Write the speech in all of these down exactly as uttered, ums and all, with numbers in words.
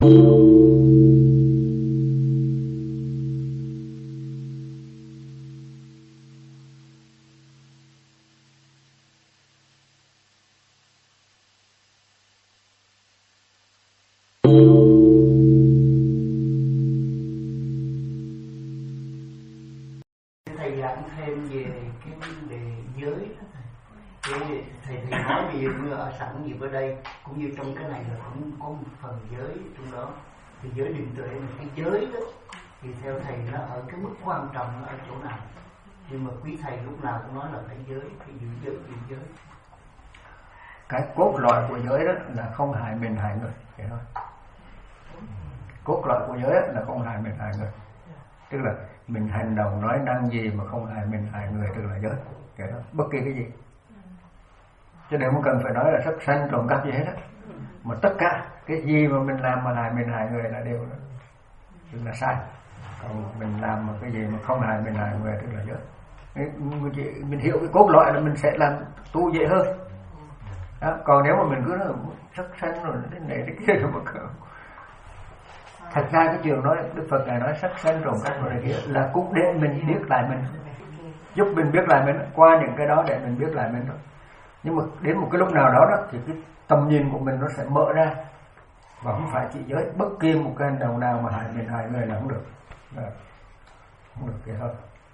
Thầy giảng thêm về cái vấn đề giới đó thầy. Thầy, thầy, thầy nói ví dụ như ở sẵn gì ở đây cũng như trong cái này là cũng có một phần giới trong đó. Thì giới định tuệ là cái giới đó. Thì theo thầy nó ở cái mức quan trọng nó ở chỗ nào? Nhưng mà quý thầy lúc nào cũng nói là phải giới, phải giữ giới, giữ giới. Cái cốt lõi của giới đó là không hại mình hại người, vậy thôi. Cốt lõi của giới đó là không hại mình hại người. Tức là mình hành động nói năng gì mà không hại mình hại người, tức là giới, vậy đó. Bất kỳ cái gì. Cho nên không cần phải nói là sắc sanh trộm cắp gì hết á. Mà tất cả cái gì mà mình làm mà hại mình hại người là đều đó, tức là sai. Còn mình làm mà cái gì mà không hại mình hại người tức là giới. Mình hiểu cái cốt lõi là mình sẽ làm tu dễ hơn đó. Còn nếu mà mình cứ nói sắc sanh rồi cái này cái kia rồi mà thật ra cái trường nói Đức Phật ngài nói sắc sanh trộm cắp rồi này kia là cũng để mình biết lại mình, giúp mình biết lại mình, qua những cái đó để mình biết lại mình thôi. Nhưng mà đến một cái lúc nào đó, đó thì cái tầm nhìn của mình nó sẽ mở ra, và không phải chỉ giới bất kỳ một cái hành động nào mà hại mình hại người là không được, à, không được vậy thôi.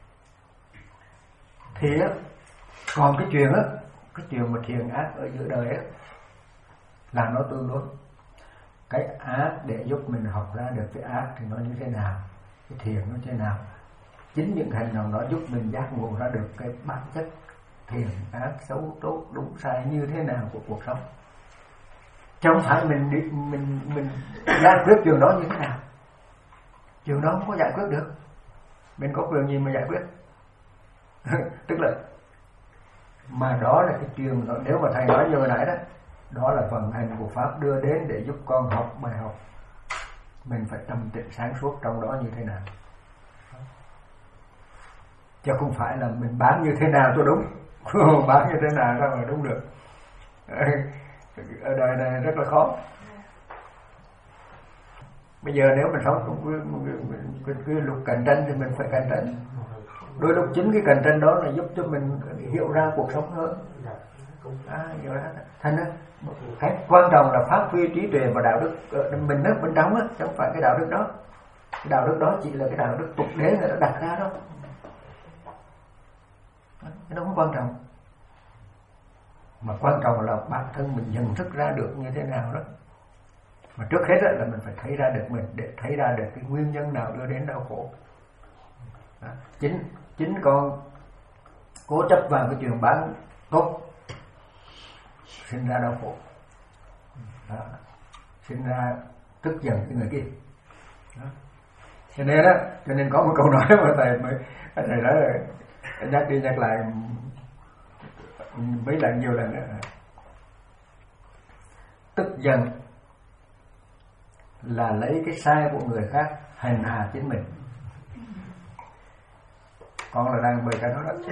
Thì á, còn cái chuyện á, cái chuyện mà thiện ác ở giữa đời á là nó tương đối. Cái ác để giúp mình học ra được cái ác thì nó như thế nào, cái thiện nó thế nào. Chính những hành động đó giúp mình giác ngộ ra được cái bản chất thiện ác xấu tốt đúng sai như thế nào của cuộc sống. Chứ không phải mình đi, mình mình giải quyết chuyện đó như thế nào. Chuyện đó không có giải quyết được. Mình có quyền gì mà giải quyết? Tức là mà đó là cái chuyện, nếu mà thầy nói như hồi nãy đó, đó là vận hành của Pháp đưa đến để giúp con học bài học. Mình phải tâm tịnh sáng suốt trong đó như thế nào. Chứ không phải là mình bán như thế nào cho đúng. Bán như thế nào sao mà đúng được. Ở đời này rất là khó. Bây giờ nếu mình sống cũng cái, cái lúc cạnh tranh thì mình phải cạnh tranh. Đôi lúc chính cái cạnh tranh đó là giúp cho mình hiểu ra cuộc sống hơn. À, hiểu ra. Thành ra cái quan trọng là phát huy trí tuệ và đạo đức mình ở bên trong á, chứ không phải cái đạo đức đó. Cái đạo đức đó chỉ là cái đạo đức tục đế người đã đặt ra đó. Cái đó không quan trọng. Mà quan trọng là bản thân mình nhận thức ra được như thế nào đó. Mà trước hết là mình phải thấy ra được mình, để thấy ra được cái nguyên nhân nào đưa đến đau khổ. Đó. Chính chính con cố chấp vào cái chuyện bán tốt sinh ra đau khổ. Đó. Sinh ra tức giận cái người kia. Đó. Cho nên đó, cho nên có một câu nói mà thầy mới thầy nói là nhắc đi nhắc lại mấy lần nhiều lần nữa. Tức giận là lấy cái sai của người khác hành hạ chính mình. Con là đang bày cái đó đó.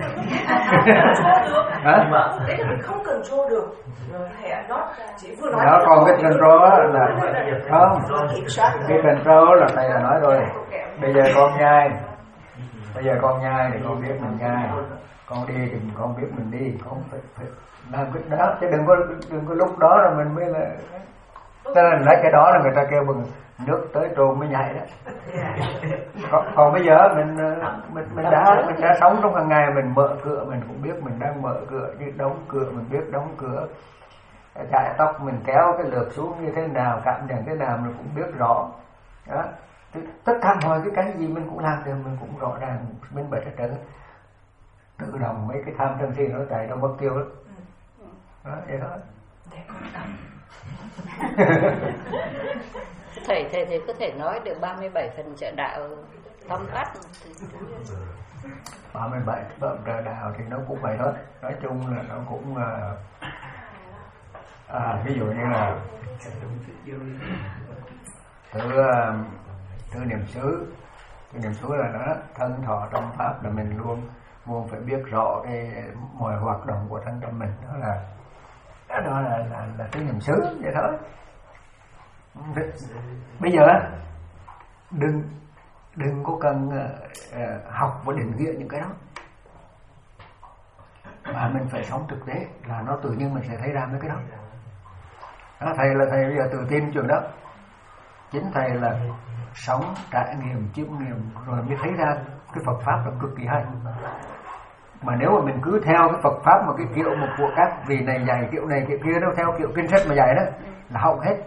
Hả? Đấy là mình không control được. Nó chỉ vừa nói. Đó, còn cái control là không. Cái control là thầy là nói rồi. Bây giờ con nhai, bây giờ con nhai thì con biết mình nhai, con đi thì con biết mình đi, con phải, phải làm cái đó, chứ đừng có đừng có lúc đó là mình mới là. Cho nên lấy cái đó là người ta kêu bằng nước tới trồn mới nhảy đó. Còn, còn bây giờ mình mình mình đã mình đã sống trong hàng ngày, mình mở cửa mình cũng biết mình đang mở cửa, như đóng cửa mình biết đóng cửa, chải tóc mình kéo cái lược xuống như thế nào, cảm nhận thế nào mình cũng biết rõ. Đó. Tất cả mọi cái cái gì mình cũng làm được, mình cũng rõ ràng minh bạch hết trơn. Tự động mấy cái tham sân si nó chạy trong mất tiêu đó. Đó, vậy đó. thầy thầy thầy có thể nói được ba mươi bảy phần trợ đạo tóm tắt. ba mươi bảy phần trợ đạo thì nó cũng vậy thôi. Nói chung là nó cũng à, ví dụ như là tự tự niệm xứ. Tự niệm xứ là nó thân thọ trong pháp là mình luôn luôn phải biết rõ cái mọi hoạt động của thân tâm mình, đó là đó là là, là tự niệm xứ vậy thôi. Bây giờ đừng đừng có cần uh, học và định nghĩa những cái đó, mà mình phải sống thực tế là nó tự nhiên mình sẽ thấy ra mấy cái đó. Đó, thầy là thầy bây giờ tự tin chuyện đó. Chính thầy là sống trải nghiệm chiêm nghiệm rồi mới thấy ra cái Phật pháp là cực kỳ hay. Mà nếu mà mình cứ theo cái Phật pháp mà cái kiểu một của các vị này dạy kiểu này kiểu kia, nó theo kiểu kinh sách mà dạy đó là hỏng hết.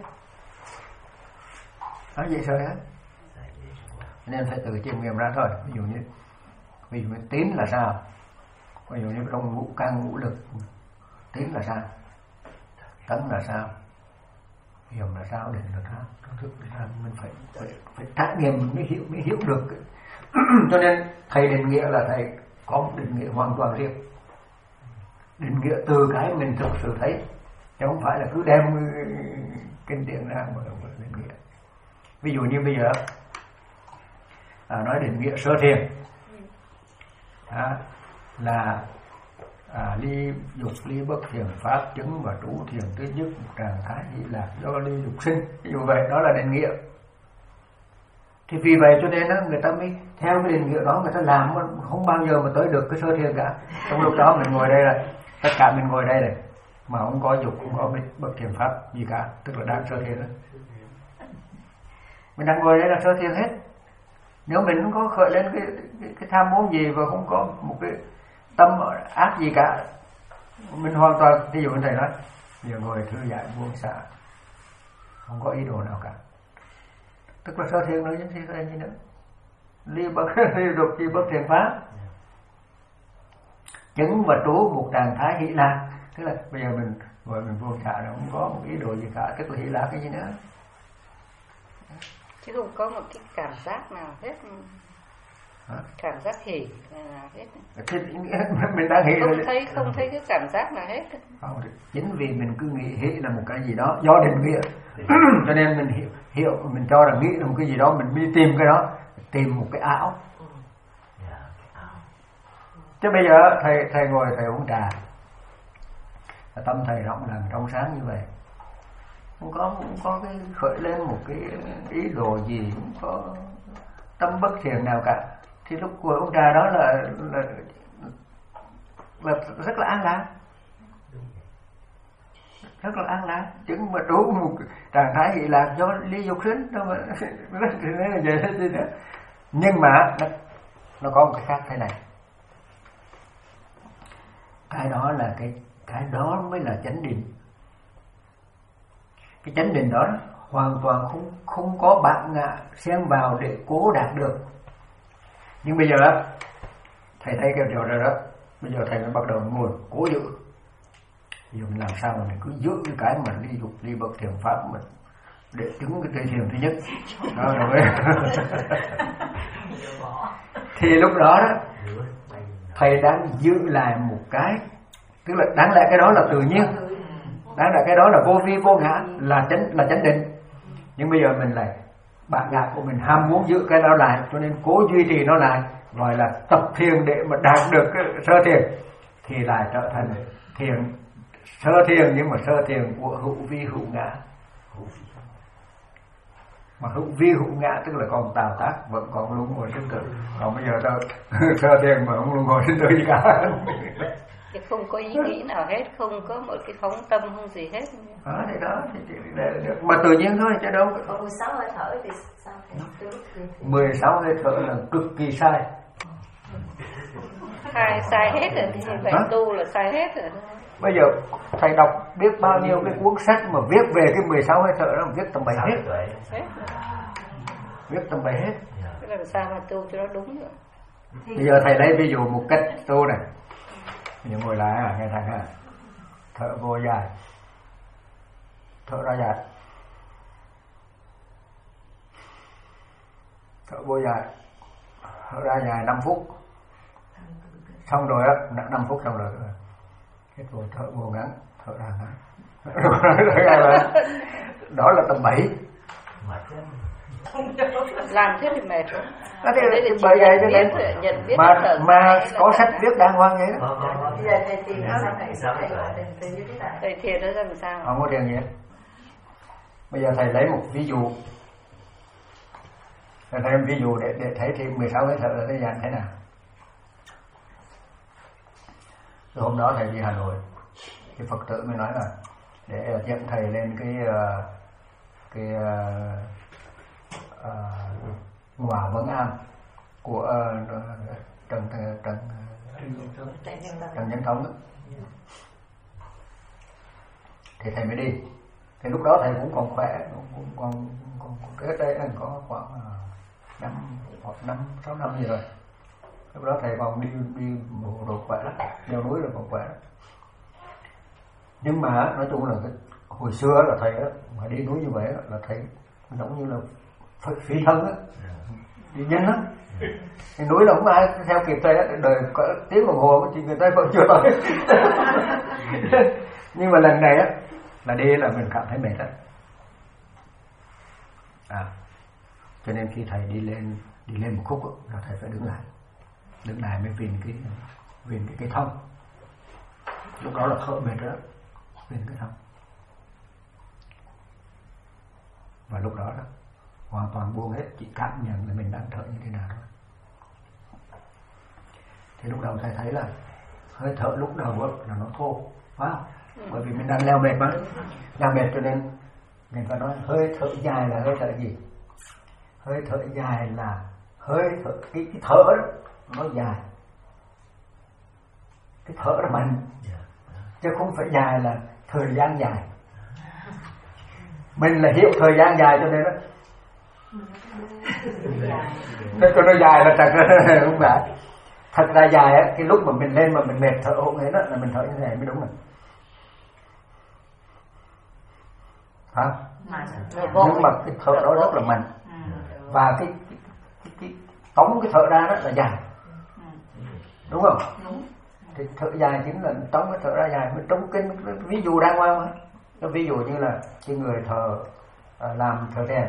Đó vậy rồi á. Nên phải tự chiêm nghiệm ra thôi. Ví dụ như ví dụ như tín là sao? Ví dụ như trong ngũ căn ngũ lực, tín là sao? Tấn là sao? Hiểu là sao, định là sao, thức là sao, mình phải phải phải trải nghiệm mới hiểu mới hiểu được. Cho nên thầy định nghĩa là thầy có một định nghĩa hoàn toàn riêng, định nghĩa từ cái mình thực sự thấy, chứ không phải là cứ đem kinh điển ra mà định nghĩa. Ví dụ như bây giờ à, nói định nghĩa sơ thiền à, là À, ly dục ly bất thiền pháp chứng và trú thiền thứ nhất một trạng thái hỷ lạc do ly dục sinh. Ví dụ vậy, đó là định nghĩa. Thì vì vậy cho nên đó, người ta mới theo cái định nghĩa đó người ta làm không bao giờ mà tới được cái sơ thiền cả. Trong lúc đó mình ngồi đây là tất cả mình ngồi đây này mà không có dục, không có bất thiền pháp gì cả, tức là đang sơ thiền đó. Mình đang ngồi đây là sơ thiền hết. Nếu mình không có khởi lên cái, cái, cái tham muốn gì và không có một cái tâm ác gì cả, mình hoàn toàn, ví dụ như thầy nói giờ ngồi thư giãn buông xả, không có ý đồ nào cả, tức là sơ thiền nữa chứ thì gì nữa. Ly bất ly dục chi bất thiền pháp chứng và trú một trạng thái hỷ lạc, tức là bây giờ mình ngồi mình buông xả là không có một ý đồ gì cả, tức là hỷ lạc cái gì nữa, chứ không có một cái cảm giác nào hết. Hả? Cảm giác hỉ là hết. Thì, mình đang hỉ không rồi. thấy không thấy cái cảm giác nào hết. Không, chính vì mình cứ nghĩ hỉ là một cái gì đó do định nghĩa, cho nên mình hiểu, hiểu mình cho là nghĩ là một cái gì đó, mình đi tìm cái đó, tìm một cái ảo. Chứ bây giờ thầy thầy ngồi thầy uống trà, tâm thầy rộng lặng trong sáng như vậy, không có không có cái khởi lên một cái ý đồ gì, không có tâm bất thiện nào cả, thì lúc ngồi uống trà đó là là, là rất là an lạc, rất là an lạc, chứng mà trú một trạng thái hỷ lạc do ly dục sinh đâu mà rất là vậy thế nữa. Nhưng mà nó, nó có một cái khác thế này, cái đó là cái cái đó mới là chánh định. Cái chánh định đó hoàn toàn không không có bản ngã xen vào để cố đạt được. Nhưng bây giờ thầy thấy cái điều rồi đó, bây giờ thầy mới bắt đầu ngồi cố giữ. Bây giờ mình làm sao mà mình cứ giữ cái cái mà ly dục ly bất thiền pháp mình để chứng cái tây thiền thứ nhất đó rồi. Thì lúc đó đó thầy đang giữ lại một cái, tức là đáng lẽ cái đó là tự nhiên, đáng lẽ cái đó là vô vi vô ngã, là chánh là chánh định. Nhưng bây giờ mình lại bản ngã của mình ham muốn giữ cái đó lại, cho nên cố duy trì nó lại, gọi là tập thiền để mà đạt được cái sơ thiền, thì lại trở thành thiền sơ thiền, nhưng mà sơ thiền của hữu vi hữu ngã. Mà hữu vi hữu ngã tức là còn tạo tác, vẫn còn luân hồi sinh tử. Còn bây giờ đâu sơ thiền mà không luân hồi sinh tử gì cả. Thì không có ý nghĩ nào hết, không có một cái phóng tâm không gì hết. Đó, thì đó thì, thì, thì, mà tự nhiên thôi chứ đâu. Còn mười sáu hơi thở thì sao thầy? mười sáu hơi thở là cực kỳ sai. Sai sai hết rồi thì phải tu là sai hết rồi. Bây giờ thầy đọc biết bao nhiêu cái cuốn sách mà viết về cái mười sáu hơi thở đó, viết tầm bậy hết. Hết. Viết tầm bậy hết. Thế làm sao mà tu cho nó đúng rồi. Bây giờ thầy lấy ví dụ một cách tu này. Bây giờ ngồi lại à, nghe thằng à. Thở vô dài, thở ra dài, thở vô dài, thở ra dài năm phút, xong rồi á, năm phút xong rồi, hết vô thở vô ngắn, thở ra ngắn, đó là tầm bảy. Làm thế thì mệt rồi. Đó thì bởi vậy cho nên mà mà có sách viết đàng hoàng vậy đó. Bây giờ thầy thiền sao thầy sao thầy gọi thầy như thế nào? Thầy thiền nó làm sao? Không có thiền gì. Bây giờ thầy lấy một ví dụ, thầy lấy một ví dụ để để thấy thì mười sáu hơi thở là cái dạng thế nào. Rồi hôm đó thầy đi Hà Nội, cái Phật tử mới nói là để dẫn thầy lên cái cái uh, uh, Hòa Vân Am của uh, Trần Trần Trần Trần Nhân Thống đó. Thì thầy mới đi. Thì lúc đó thầy cũng còn khỏe, cũng còn còn cái đây anh có khoảng năm hoặc năm sáu năm gì rồi. Lúc đó thầy còn đi đi bộ đồ khỏe lắm, leo núi là còn khỏe lắm. Nhưng mà nói chung là cái, hồi xưa là thầy á, mà đi núi như vậy á, là thầy giống như là phi thân á, đi nhanh lắm. Cái núi là không ai theo kịp thầy á, đời có tiếng đồng hồ thì người ta vẫn chưa tới. Nhưng mà lần này á là đi là mình cảm thấy mệt á. À, cho nên khi thầy đi lên đi lên một khúc á, là thầy phải đứng lại, đứng lại mới viền cái viền cái cây thông. Lúc đó là thở mệt đó, viền cái thông. Và lúc đó đó hoàn toàn buông hết, chỉ cảm nhận là mình đang thở như thế nào thôi. Thì lúc đầu thầy thấy là hơi thở lúc đầu đó, là nó thô, phải không? Bởi vì mình đang leo mệt mà, leo mệt cho nên mình phải nói hơi thở dài là hơi thở gì? Hơi thở dài là hơi thở, cái, cái thở đó nó dài, cái thở nó mạnh, chứ không phải dài là thời gian dài. Mình là hiểu thời gian dài cho nên đó, nên cho nó dài là thật ra không phải. Thật ra dài á, cái lúc mà mình lên mà mình mệt thở hổn hển đó là mình thở như thế này mới đúng rồi. Hả? Nhưng mà cái thở đó rất là mạnh. Và cái cái, cái, cái tống cái thở ra đó là dài. Đúng không? Thì thở dài chính là tống cái thở ra dài. Mình trong kinh ví dụ đàng hoàng mà. Cái ví dụ như là cái người thợ làm thợ rèn,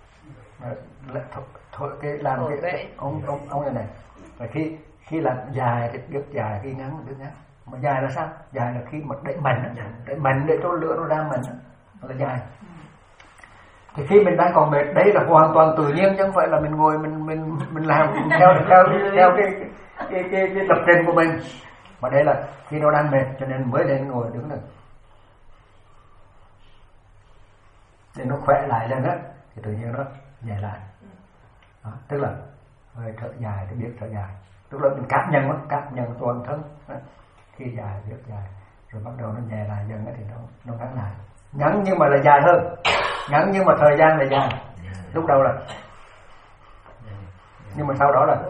thợ cái làm cái, cái ông ông ông này này. Và khi khi làm dài thì đứt dài, khi ngắn thì đứt ngắn. Mà dài là sao? Dài là khi mà đẩy mạnh, đẩy mạnh để cho lửa nó ra mạnh là dài. Thì khi mình đang còn mệt, đấy là hoàn toàn tự nhiên, chứ không phải là mình ngồi mình mình mình làm theo theo theo cái cái cái, cái, cái lập trình của mình. Mà đây là khi nó đang mệt cho nên mới lên ngồi đứng được. Để nó khỏe lại lên á thì tự nhiên nó nhẹ lại. Đó, tức là hơi thở dài thì biết thở dài. Tức là mình cảm nhận nó, cảm nhận toàn thân. Đó. Khi dài biết dài, rồi bắt đầu nó nhẹ lại dần thì nó nó ngắn lại. Ngắn nhưng mà là dài hơn, ngắn nhưng mà thời gian là dài. Lúc đầu là, nhưng mà sau đó là,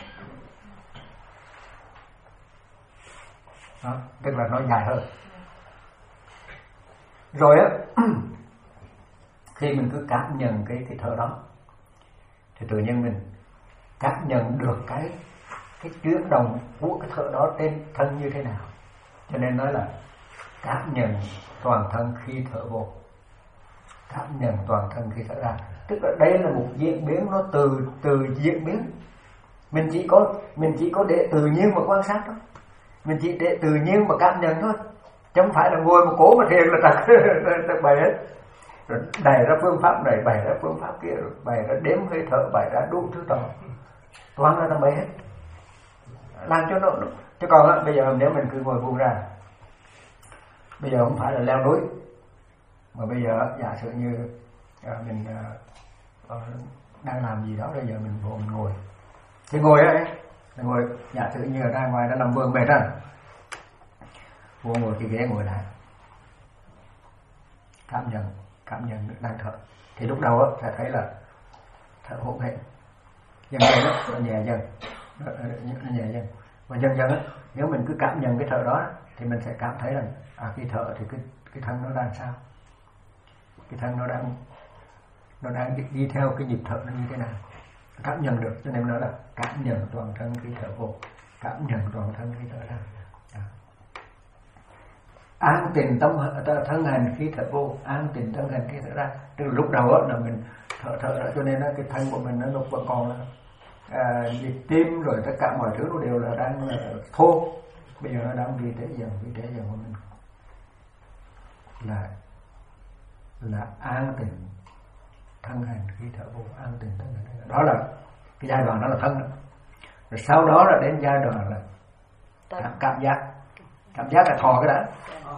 đó, tức là nó dài hơn. Rồi á, khi mình cứ cảm nhận cái cái thở đó, thì tự nhiên mình cảm nhận được cái cái chuyển động của cái thở đó trên thân như thế nào. Cho nên nói là cảm nhận toàn thân khi thở vô, cảm nhận toàn thân khi thở ra. Tức là đây là một diễn biến, nó từ từ diễn biến. Mình chỉ có mình chỉ có để tự nhiên mà quan sát thôi, mình chỉ để tự nhiên mà cảm nhận thôi, chứ không phải là ngồi một cố mà thiền là thật thật bày hết. Rồi bày ra phương pháp này, bày ra phương pháp kia, rồi bày ra đếm hơi thở, bày ra đủ thứ trò, toàn là tầm bày hết, làm cho nó. Chứ còn á, bây giờ nếu mình cứ ngồi buông ra, bây giờ không phải là leo núi, mà bây giờ giả sử như à, mình à, đang làm gì đó, bây giờ mình vô mình ngồi, thì ngồi ấy, ngồi giả sử như ở ra ngoài đã làm vườn mệt rồi, vô ngồi cái ghế ngồi lại, cảm nhận cảm nhận đang thở. Thì lúc đầu á sẽ thấy là thở hổn hển, dần dần á nó nhẹ dần, nó nhẹ dần, và dần dần á nếu mình cứ cảm nhận cái thở đó thì mình sẽ cảm thấy là à, khi thở thì cái cái thân nó đang sao, cái thân nó đang nó đang đi, đi theo cái nhịp thở nó như thế nào, cảm nhận được. Cho nên nó là cảm nhận toàn thân khi thở vô, cảm nhận toàn thân khi thở ra. À. An tịnh tâm thân hành khi thở vô, an tịnh thân hành khi thở ra. Từ lúc đầu đó là mình thở thở ra, cho nên đó, cái thân của mình nó vẫn còn là à, nhịp tim rồi tất cả mọi thứ nó đều là đang là thô. Bây giờ nó đang vi tế dần, vi tế dần của mình là là an tịnh thân hành khí thở vô, an tịnh thân hành. Đó là cái giai đoạn đó là thân đó. Rồi sau đó là đến giai đoạn là cảm, cảm giác. Cảm giác là thọ cái đã.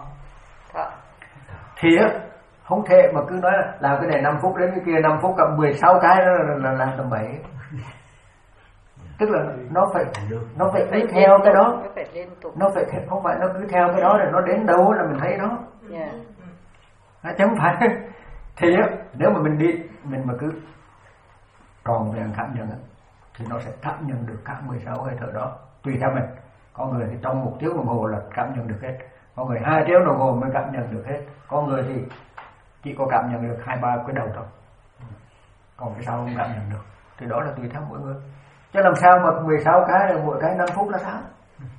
Thì á không thể mà cứ nói là làm cái này năm phút đến cái kia năm phút, cầm mười sáu cái đó là, là làm tầm bảy. Tức là nó phải nó phải đi theo cái đó, nó phải không phải nó cứ theo cái đó rồi nó đến đâu là mình thấy nó. Yeah. Chứ không phải. Thì á nếu mà mình đi mình mà cứ tròn vẹn cảm nhận á, thì nó sẽ cảm nhận được cả mười sáu hơi thở đó tùy theo mình. Có người thì trong một tiếng đồng hồ là cảm nhận được hết, có người hai tiếng đồng hồ mới cảm nhận được hết, có người thì chỉ có cảm nhận được hai ba cái đầu thôi, còn cái sau không cảm nhận được. Thì đó là tùy theo mỗi người. Chứ làm sao mà mười sáu cái là mỗi cái năm phút là sao?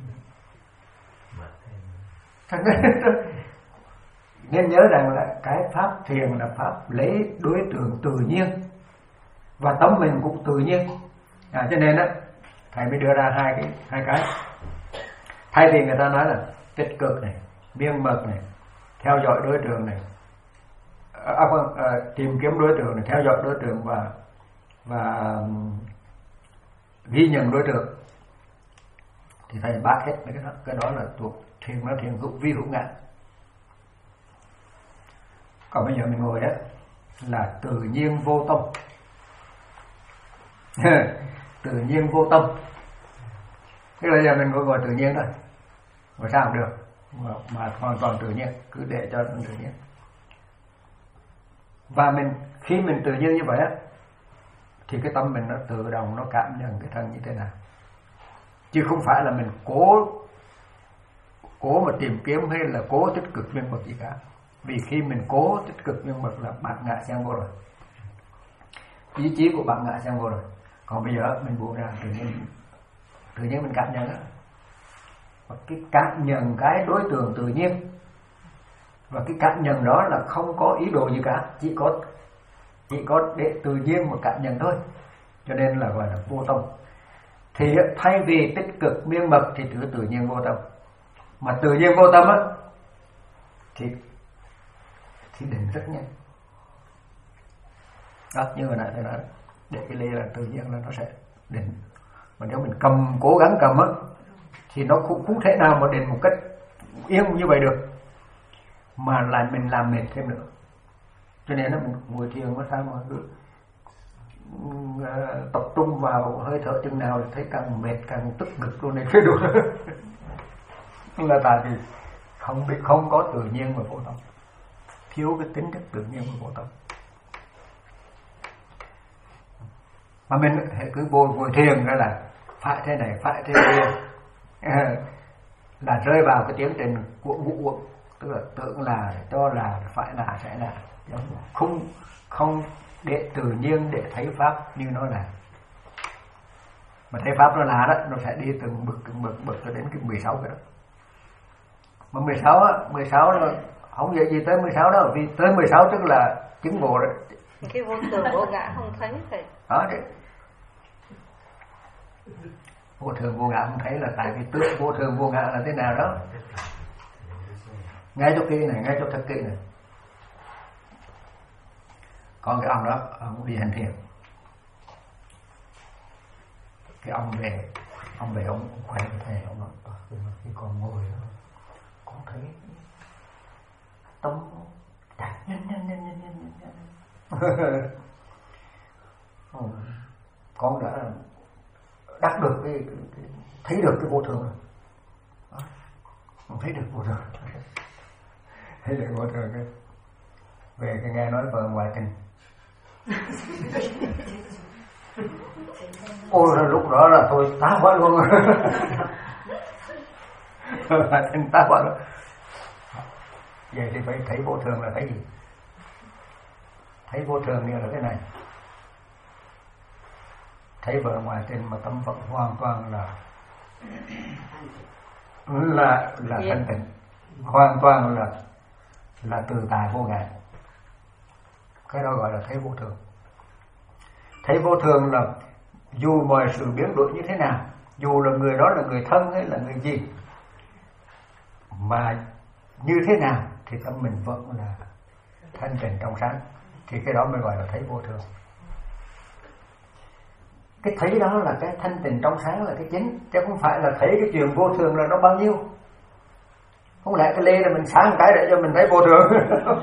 Nên nhớ rằng là cái pháp thiền là pháp lấy đối tượng tự nhiên và tâm mình cũng tự nhiên. À, cho nên á thầy mới đưa ra hai cái hai cái. Thay vì người ta nói là tích cực này, miên mật này, theo dõi đối tượng này, à, không, à, tìm kiếm đối tượng này, theo dõi đối tượng và và ghi nhận đối tượng, thì thầy bác hết mấy cái đó. Cái đó là thuộc thiền, nó thiền hữu vi hữu ngã. Còn bây giờ mình ngồi đó là tự nhiên vô tâm. Tự nhiên vô tâm. Thế bây giờ mình ngồi ngồi tự nhiên thôi, ngồi sao cũng được, mà, mà hoàn toàn tự nhiên, cứ để cho nó tự nhiên. Và mình khi mình tự nhiên như vậy á, thì cái tâm mình nó tự động nó cảm nhận cái thân như thế nào, chứ không phải là mình cố cố mà tìm kiếm hay là cố tích cực miên mật gì cả. Vì khi mình cố tích cực miên mật là bạn ngã sang vô rồi, ý chí của bạn ngã sang vô rồi. Còn bây giờ mình buông ra tự nhiên, tự nhiên mình cảm nhận đó. Và cái cảm nhận cái đối tượng tự nhiên, và cái cảm nhận đó là không có ý đồ gì cả, chỉ có chỉ có để tự nhiên một cảm nhận thôi, cho nên là gọi là vô tâm. Thì thay vì tích cực miên mật thì cứ tự nhiên vô tâm. Mà tự nhiên vô tâm á thì thì định rất nhanh. Đó, như hồi nãy tôi nói, để cái ly là tự nhiên là nó sẽ định. Mà nếu mình cầm, cố gắng cầm á, thì nó cũng không thể nào mà định một cách yên như vậy được, mà lại mình làm mệt thêm nữa. Cho nên là mình ngồi thiền có sao mà cứ uh, tập trung vào hơi thở chừng nào là thấy càng mệt, càng tức ngực luôn này cái đủ. Là tại vì không biết, không có tự nhiên và vô tâm, thiếu cái tính chất tự nhiên và vô tâm. Mà mình cứ vô ngồi thiền đó là phải thế này, phải thế kia, là rơi vào cái tiến trình của ngũ uẩn, tức là tưởng là, cho là, phải là, sẽ là, không không để tự nhiên để thấy pháp như nó là. Mà thấy pháp nó là đó, nó sẽ đi từng bậc từng bậc bậc cho đến cái mười sáu cái đó. Mà mười sáu á, mười sáu nó không dễ gì tới mười sáu đó, vì tới mười sáu tức là chứng ngộ rồi. Cái vô thường vô ngã không thấy thầy. Đó đấy. Vô thường vô ngã không thấy là tại vì tướng vô thường vô ngã là thế nào đó. Ngay chỗ kia này, ngay chỗ thực kỹ này. Còn cái ông đó, ông đi hành thiền. Cái ông về, ông về ông khỏe với thầy, ông nói, khi con ngồi đó, con thấy tâm chạy nhanh nhanh nhanh nhanh nhanh nhanh. Con đã đắc được cái, cái thấy được cái vô thường rồi. Con thấy được vô thường. Thấy được vô thường cái về cái nghe nói vợ ngoại tình. Ôi lúc đó là tôi tá quá luôn. Ngoại tình tá quá luôn. Vậy thì phải thấy vô thường là thấy gì? Thấy vô thường như là thế này. Thấy vợ ngoại tình mà tâm Phật hoàn toàn là là là thanh tịnh, hoàn toàn là là từ tại vô ngã. Cái đó gọi là thấy vô thường. Thấy vô thường là dù mọi sự biến đổi như thế nào, dù là người đó là người thân hay là người gì, mà như thế nào thì tâm mình vẫn là thanh tịnh trong sáng, thì cái đó mới gọi là thấy vô thường. Cái thấy đó là cái thanh tịnh trong sáng là cái chính, chứ không phải là thấy cái chuyện vô thường là nó bao nhiêu. Không lẽ cái ly là mình sáng một cái để cho mình thấy vô thường.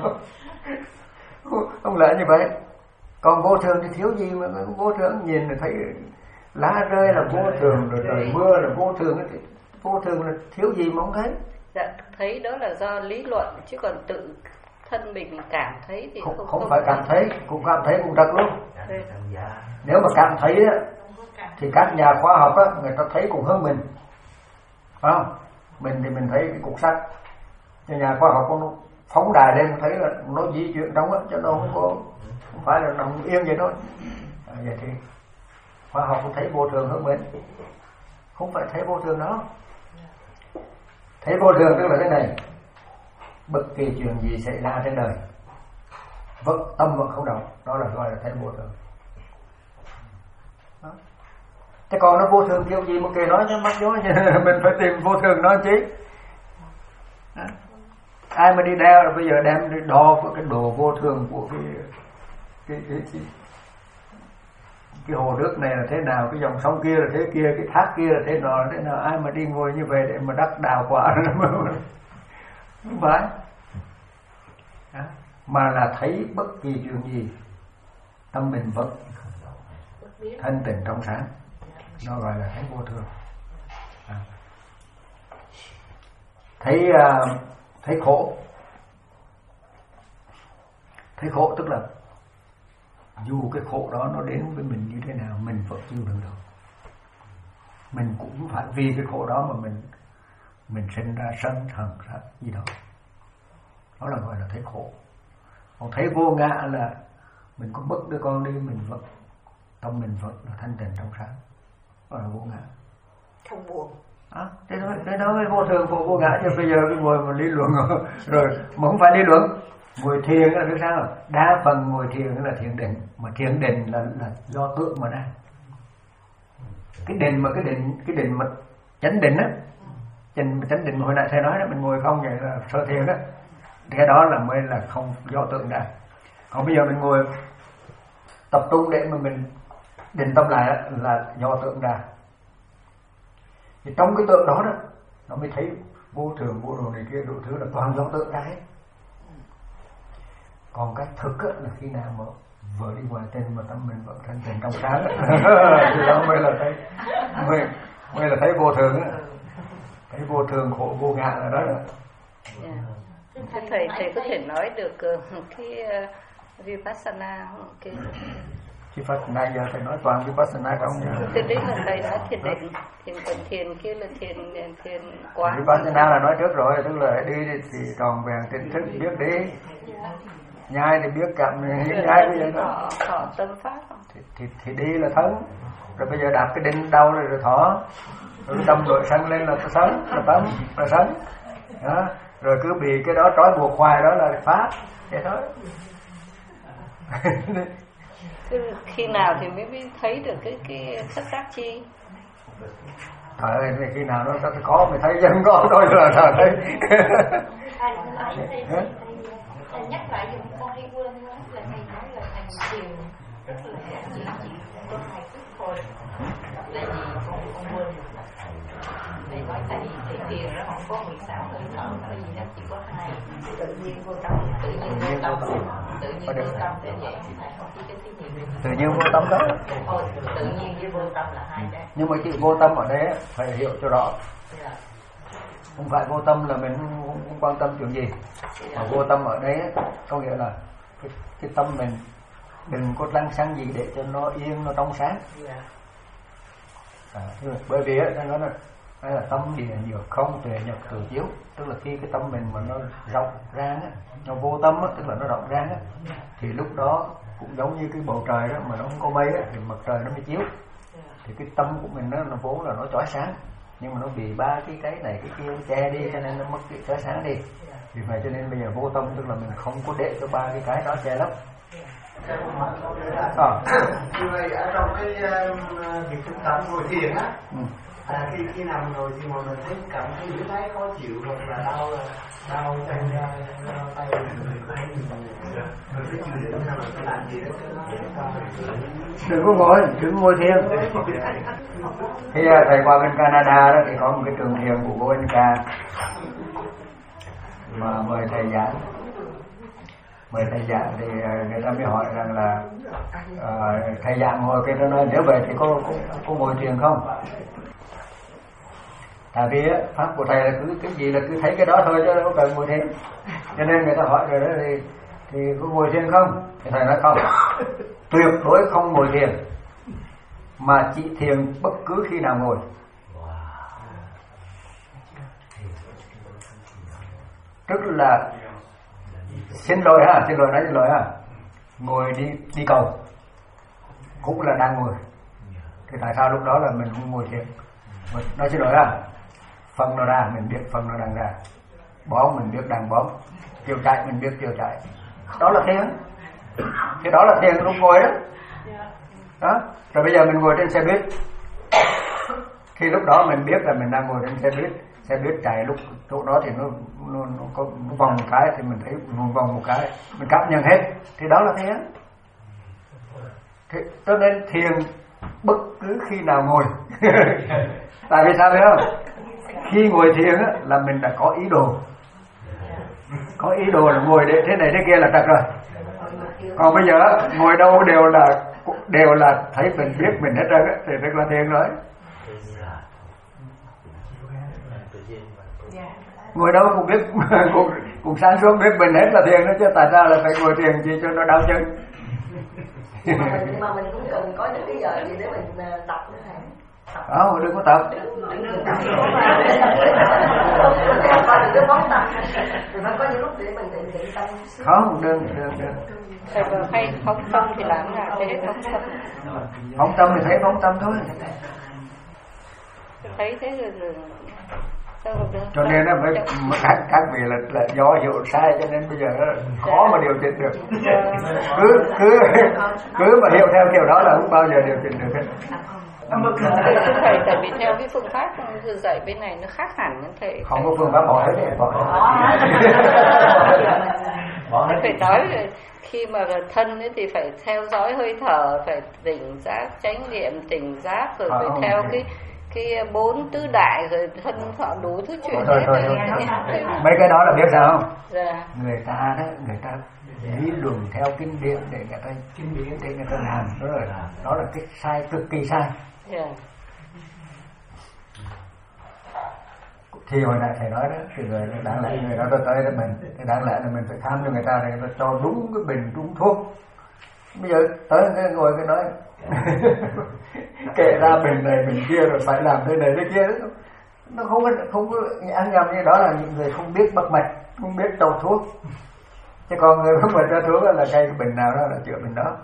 Không lẽ như vậy. Còn vô thường thì thiếu gì mà vô thường, nhìn là thấy lá rơi là vô thường, rồi trời mưa là vô thường, vô thường là thiếu gì mà không thấy. Dạ, thấy đó là do lý luận, chứ còn tự thân mình cảm thấy thì không, không, không, không phải cảm thấy, cũng cảm thấy cũng thật luôn. Nếu mà cảm thấy á, thì các nhà khoa học á, người ta thấy cũng hơn mình, phải không? Mình thì mình thấy cái cục sắt, nhưng nhà khoa học nó phóng đài lên thấy là nó di chuyển trong á, chứ nó không có, không phải là nằm yên vậy thôi. À, vậy thì khoa học cũng thấy vô thường hơn mình, không phải thấy vô thường đó. Thấy vô thường tức là thế này: bất kỳ chuyện gì xảy ra trên đời vẫn tâm vẫn không động, đó là gọi là thấy vô thường. Đó. Thế còn nó vô thường kiểu gì mà kể nói cho mắc dối, mình phải tìm vô thường nói chứ. Đó. Ai mà đi đeo là bây giờ đem đi đo cái đồ vô thường của cái cái cái, cái cái hồ nước này là thế nào, cái dòng sông kia là thế kia, cái thác kia là thế nào, là thế nào. Ai mà đi ngồi như vậy để mà đắc đào quả không phải. Đó. Mà là thấy bất kỳ chuyện gì tâm mình vẫn thanh tịnh trong sáng, nó gọi là thấy vô thường. À. Thấy uh, thấy khổ, thấy khổ tức là dù cái khổ đó nó đến với mình như thế nào mình vẫn chịu đựng được. Mình cũng phải vì cái khổ đó mà mình mình sinh ra sân hận sát gì đó, đó là gọi là thấy khổ. Còn thấy vô ngã là mình có mất đứa con đi mình vẫn tâm mình vẫn là thanh tịnh trong sáng, đó là vô ngã, không buồn. À, thế đó, thế đó mới vô thường vô, vô ngã. Chứ bây giờ cái ngồi mà lý luận rồi mà không phải lý luận, ngồi thiền là biết sao? Đa phần ngồi thiền là thiền định, mà thiền định là là do tượng mà ra. Cái định mà cái định cái định mà chánh định á, chánh chánh định mà hồi nãy thầy nói đó, mình ngồi không vậy là sơ thiền đó, cái đó là mới là không do tượng ra. Còn bây giờ mình ngồi tập trung để mà mình định tâm lại đó, là do tượng ra. Thì trong cái tượng đó đó nó mới thấy vô thường vô đồ này kia đủ thứ là toàn do tượng ra hết. Còn cái thực á, là khi nào mà vừa đi ngoài trên mà tâm mình vẫn thanh tịnh trong sáng thì đó mới là thấy mới, mới là thấy vô thường á. Thấy vô thường khổ vô ngã là đó rồi. Yeah. Thế thầy thầy có thể nói được cái uh, vipassana không? Cái Vipassana giờ thầy nói toàn Vipassana không nhỉ? cái đấy là thầy nói thiền định, thiền còn thiền kia là thiền thiền quán. Vipassana là nói trước rồi, tức là đi thì tròn vẹn tỉnh thức biết đi, nhai thì biết cảm, nhai bây giờ đó. Thọ tâm pháp không? Thì, thì, thì đi là thắng, rồi bây giờ đạp cái đinh đau rồi, rồi thọ, rồi tâm đội sân lên là sân, là tấm, là sân, đó. Rồi cứ bị cái đó trói buộc hoài đó là pháp, vậy thôi. Khi nào thì mới, mới thấy được cái cái sắc giác chi? Trời ơi, khi nào nó có mới thấy, dân có thôi là trời thấy. Anh nói thầy, thầy, thầy nhắc lại dùng con hay quên đó, là thầy nói là thầy thiền rất là chỉ chỉ có hai phút thôi, là gì con con quên. Thầy nói thầy thầy thiền nó không có mười sáu hơi thở hay gì đó, chỉ có hai. Tự nhiên vô tâm, tự nhiên vô tâm, tự nhiên vô tâm để vậy. Tự nhiên vô tâm đó. Thôi, tự nhiên với vô tâm là hai đấy. Nhưng mà chữ vô tâm ở đây phải hiểu cho rõ. Không phải vô tâm là mình không, không quan tâm chuyện gì. Mà vô tâm ở đây có nghĩa là cái, cái tâm mình đừng có lăng xăng gì để cho nó yên, nó trong sáng. À, bởi vì á, nói là đây là tâm địa nhược không tuệ nhập từ chiếu, tức là khi cái tâm mình mà nó rộng ra á, nó vô tâm á, tức là nó rộng ra á, thì lúc đó cũng giống như cái bầu trời đó mà nó không có mây á, thì mặt trời nó mới chiếu, thì cái tâm của mình nó, nó vốn là nó chói sáng, nhưng mà nó bị ba cái cái này cái kia che đi cho nên nó mất cái chói sáng đi. Vì vậy cho nên bây giờ vô tâm tức là mình không có để cho ba cái cái đó che lấp. À. Như vậy ở trong cái việc thực tập ngồi thiền á, ừ. À, khi khi nằm rồi thì mà mình thấy cảm thấy những cái khó chịu hoặc là đau đau tay đau tay người có hay mình mình phải chịu đựng hay là phải làm gì đó cho nó đừng có ngồi, đừng ngồi thiền. Thì thầy qua bên Canada đó thì có một cái trường thiền của cô Anh Ca mà mời thầy giảng. Mời thầy giảng thì người ta mới hỏi rằng là uh, thầy giảng ngồi cái nó nói nếu vậy thì có, có, có ngồi thiền không? Tại vì pháp của thầy là cứ cái gì là cứ thấy cái đó thôi chứ đâu có cần ngồi thiền. Cho nên người ta hỏi rồi đó thì thì có ngồi thiền không? Thì thầy nói không, tuyệt đối không ngồi thiền, mà chỉ thiền bất cứ khi nào ngồi. Tức là xin lỗi ha, xin lỗi nói xin lỗi ha, ngồi đi đi cầu cũng là đang ngồi. Thì tại sao lúc đó là mình không ngồi thiền? Nói xin lỗi ha, phân nó ra mình biết phân nó đang ra, bón mình biết đang bón, chiều chạy mình biết chiều chạy, đó là thiền. Thì đó là thiền lúc ngồi đó. Đó. Rồi bây giờ mình ngồi trên xe buýt, khi lúc đó mình biết là mình đang ngồi trên xe buýt, xe buýt chạy lúc chỗ đó thì nó nó, nó có nó vòng một cái thì mình thấy vòng vòng một cái, mình cảm nhận hết, thì đó là thiền. Thế cho nên thiền bất cứ khi nào ngồi. Tại vì sao biết không? Khi ngồi thiền á, là mình đã có ý đồ, có ý đồ là ngồi để thế này thế kia là trật rồi. Còn bây giờ ngồi đâu đều là đều là thấy mình biết mình hết trơn á, thì rất là thiền rồi. Ngồi đâu cũng biết cũng, cũng sáng suốt biết mình hết là thiền đó chứ, tại sao là phải ngồi thiền chỉ cho nó đau chân? Nhưng mà mình, nhưng mà mình cũng cần có những cái giờ gì để mình tập nữa hả? Không, đừng có tập. Đừng tập. Đừng có tập. Mình phải có những lúc để mình định định tâm. Không, đừng, đừng, đừng. Hay phóng tâm thì làm nào thế phóng tâm. Phóng tâm thì thấy phóng tâm thôi. Thấy thế rồi, rồi. Cho nên là mới các các vị là, là do hiểu sai cho nên bây giờ khó mà điều chỉnh được. Cứ cứ cứ mà hiểu theo kiểu đó là không bao giờ điều chỉnh được hết. Thầy tại vì theo cái phương pháp dạy bên này nó khác hẳn nên thầy không có phương pháp bỏ hết thì bỏ hết. Phải nói là khi mà thân ấy thì phải theo dõi hơi thở, phải tỉnh giác, chánh niệm, tỉnh giác, rồi phải à, theo cái cái bốn tứ đại, rồi thân thọ đủ thứ chuyện thôi, hết. Thôi, rồi. thôi, thôi. Mấy cái đó là biết sao không? Dạ. Người ta đó, người ta lý luận theo kinh điển để người ta kinh điển để người ta làm, đó là đó là cái sai, cực kỳ sai. Dạ. Thì hồi nãy thầy nói đó, thì người đáng lẽ người đó tới đó mình, thì đáng lẽ là mình phải tham cho người ta để người ta cho đúng cái bình đúng thuốc. Bây giờ tới cái ngồi cái nói kể ra bình này bình kia rồi phải làm thế này thế kia, nó không có không có ăn nhầm như đó là những người không biết bắt mạch, không biết đầu thuốc. Chứ còn người bắt mạch ra thuốc là cái bình nào đó là chữa bình đó.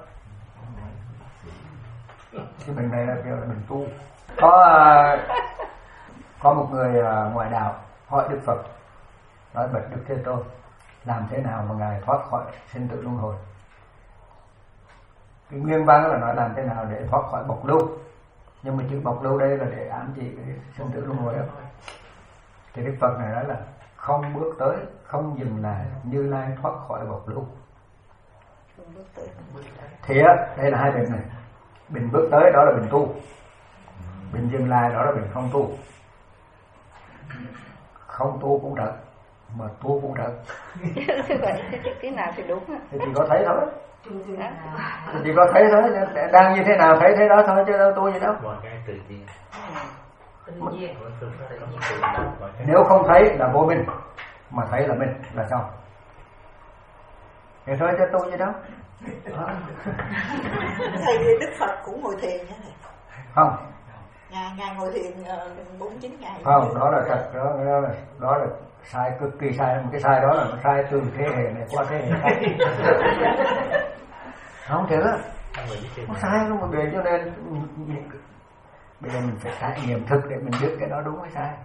Cái bình này là kêu là bình tu. Có có một người ngoại đạo hỏi Đức Phật, nói bạch Đức Thế Tôn, làm thế nào mà ngài thoát khỏi sinh tử luân hồi? Cái nguyên văn là nói làm thế nào để thoát khỏi bộc lưu, nhưng mà chữ bộc lưu đây là để ám chỉ cái sinh tử luân hồi đó. Thì Đức Phật này nói là không bước tới, không dừng lại, Như Lai thoát khỏi bộc lưu. Thì á, đây là hai bình này. Bình bước tới đó là bình tu, bình dừng lại đó là bình không tu. Không tu cũng trật, mà tu cũng trật. Cái nào thì đúng. Thì chỉ có thấy thôi. Thì chỉ có thấy thôi, đang như thế nào thấy thế đó thôi chứ đâu tu gì đâu. Nếu không thấy là vô minh, mà thấy là minh là xong. Thế thôi chứ tu gì đâu. Thầy Đức Phật cũng ngồi thiền nhé thầy. Không. Ngài, ngài ngồi thiền bốn mươi chín ngày. Không, đó là thật, đó, đó, là, đó là sai, cực kỳ sai. Một cái sai đó là sai từ thế hệ này qua thế hệ khác. Không thế đó. Không sai không một điều, cho nên bây giờ mình phải trải nghiệm thực để mình biết cái đó đúng hay sai.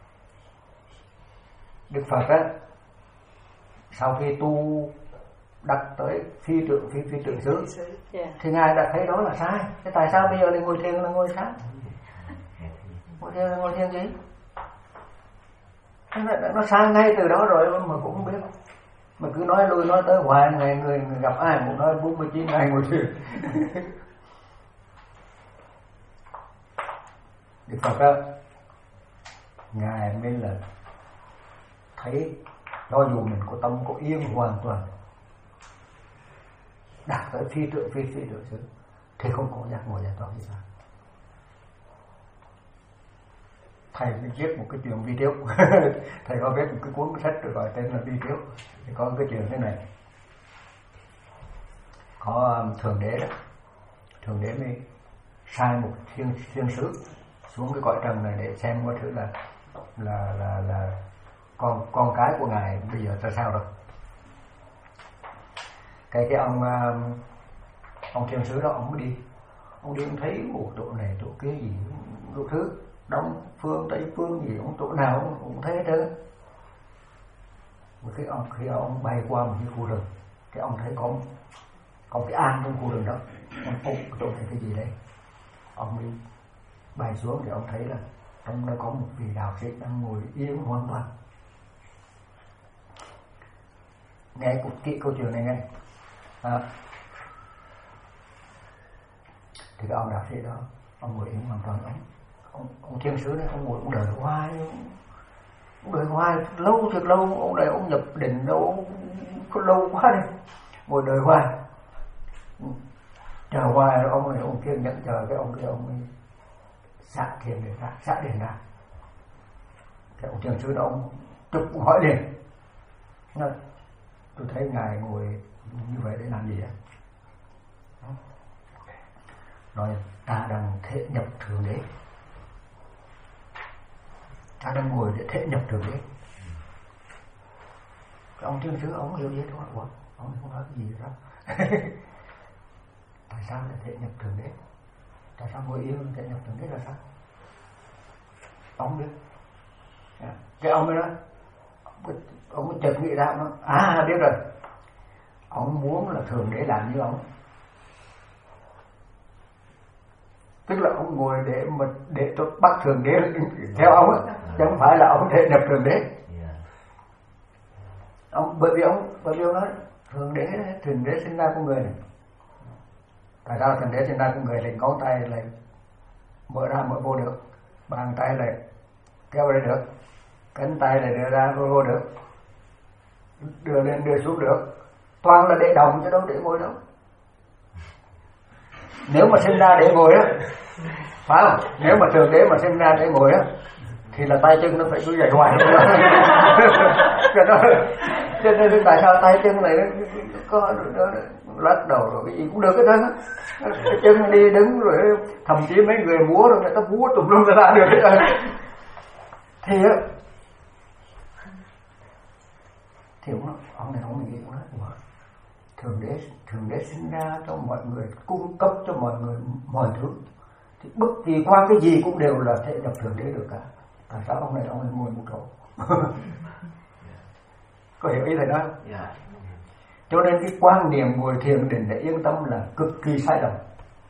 Đức Phật á, sau khi tu đặt tới phi trưởng phi phi trưởng xứ thì ngài đã thấy đó là sai. Thế tại sao bây giờ lại ngồi thiền là ngồi sai? Ngồi thiền ngồi thiền gì? Nó, nó sai ngay từ đó rồi mà cũng không biết. Mà cứ nói lui nói tới hoài, ngày người, người gặp ai cũng nói bốn mươi chín ngày ngồi thiền. Đức Phật đó, Ngài mới là thấy cho dù mình có tâm có yên hoàn toàn, đạt tới phi tượng phi phi tượng xứ thì không có giác ngộ giải thoát gì cả. Thầy mới viết một cái chuyện vi tiếu. Thầy có viết một cái cuốn sách được gọi tên là vi tiếu. Thì có cái chuyện thế này, có um, thượng đế đó, thượng đế mới sai một thiên thiên sứ xuống cái cõi trần này để xem có thứ là là là là con con cái của ngài bây giờ ra sao rồi. Cái cái ông ông thiên sứ đó ông mới đi, ông đi ông thấy một chỗ này chỗ kia gì đủ thứ, đông phương tây phương gì ông chỗ nào ông cũng thấy hết trơn. Một cái ông khi ông bay qua một cái khu rừng, cái ông thấy có có cái am trong khu rừng đó, ông ông chỗ này cái gì đấy, ông mới bay xuống thì ông thấy là trong đó có một vị đạo sĩ đang ngồi yên hoàn toàn. Nghe cục kỹ câu chuyện này nghe. À, thì cái ông đạo sĩ đó, ông ngồi yên hoàn toàn, ông ông, ông thiên sứ đấy, ông ngồi ông đợi hoài, ông đợi hoài lâu thật lâu, ông đợi ông nhập định đâu có lâu quá đi, ngồi đợi hoài, chờ hoài rồi ông này ông kiên nhẫn chờ cái ông kia ông mới xạ thiền để ra, xạ điển ra. Cái ông thiên sứ đó ông chụp hỏi liền, tôi thấy ngài ngồi như vậy để làm gì ạ? Nói ta đang thể nhập thượng đế, ta đang ngồi để thể nhập thượng đế. Cái ông thiên sứ ông hiểu gì đó, ủa ông không nói cái gì đó. Tại sao lại thể nhập thượng đế? Tại sao ngồi yên thể nhập thượng đế là sao? Ông biết. Cái ông ấy nói, ông mới chợt nghĩ ra, nó à biết rồi, ông muốn là thượng đế làm như ông, tức là ông ngồi để mà để cho bắt thượng đế theo ông ấy, chứ không phải là ông thể nhập thượng đế. Ông bởi vì ông bởi vì ông nói thượng đế thượng đế sinh ra con người này, tại sao thượng đế sinh ra con người, lại ngón tay lại mở ra mở vô được, bàn tay lại kéo ra được, cánh tay lại đưa ra vô, vô được, đưa lên đưa xuống được, toàn là để đồng chứ đâu để ngồi đâu. Nếu mà sinh ra để ngồi á, phải không? Nếu mà thượng đế mà sinh ra để ngồi á, thì là tay chân nó phải cứ dày hoài. Cho nên tại sao tay chân này nó có lắc đầu rồi cái gì cũng được hết trơn á, cái chân đi đứng rồi thậm chí mấy người múa rồi người ta múa tùm lum ra được hết trơn. Thì á, thì ông, ông này ông nghĩ cũng nói, thượng đế thượng đế sinh ra cho mọi người, cung cấp cho mọi người mọi thứ, thì bất kỳ qua cái gì cũng đều là thể nhập thượng đế được cả. Tại sao ông này ông này ngồi một chỗ? Có hiểu ý thầy nói không? Yeah. Cho nên cái quan niệm ngồi thiền định để yên tâm là cực kỳ sai lầm.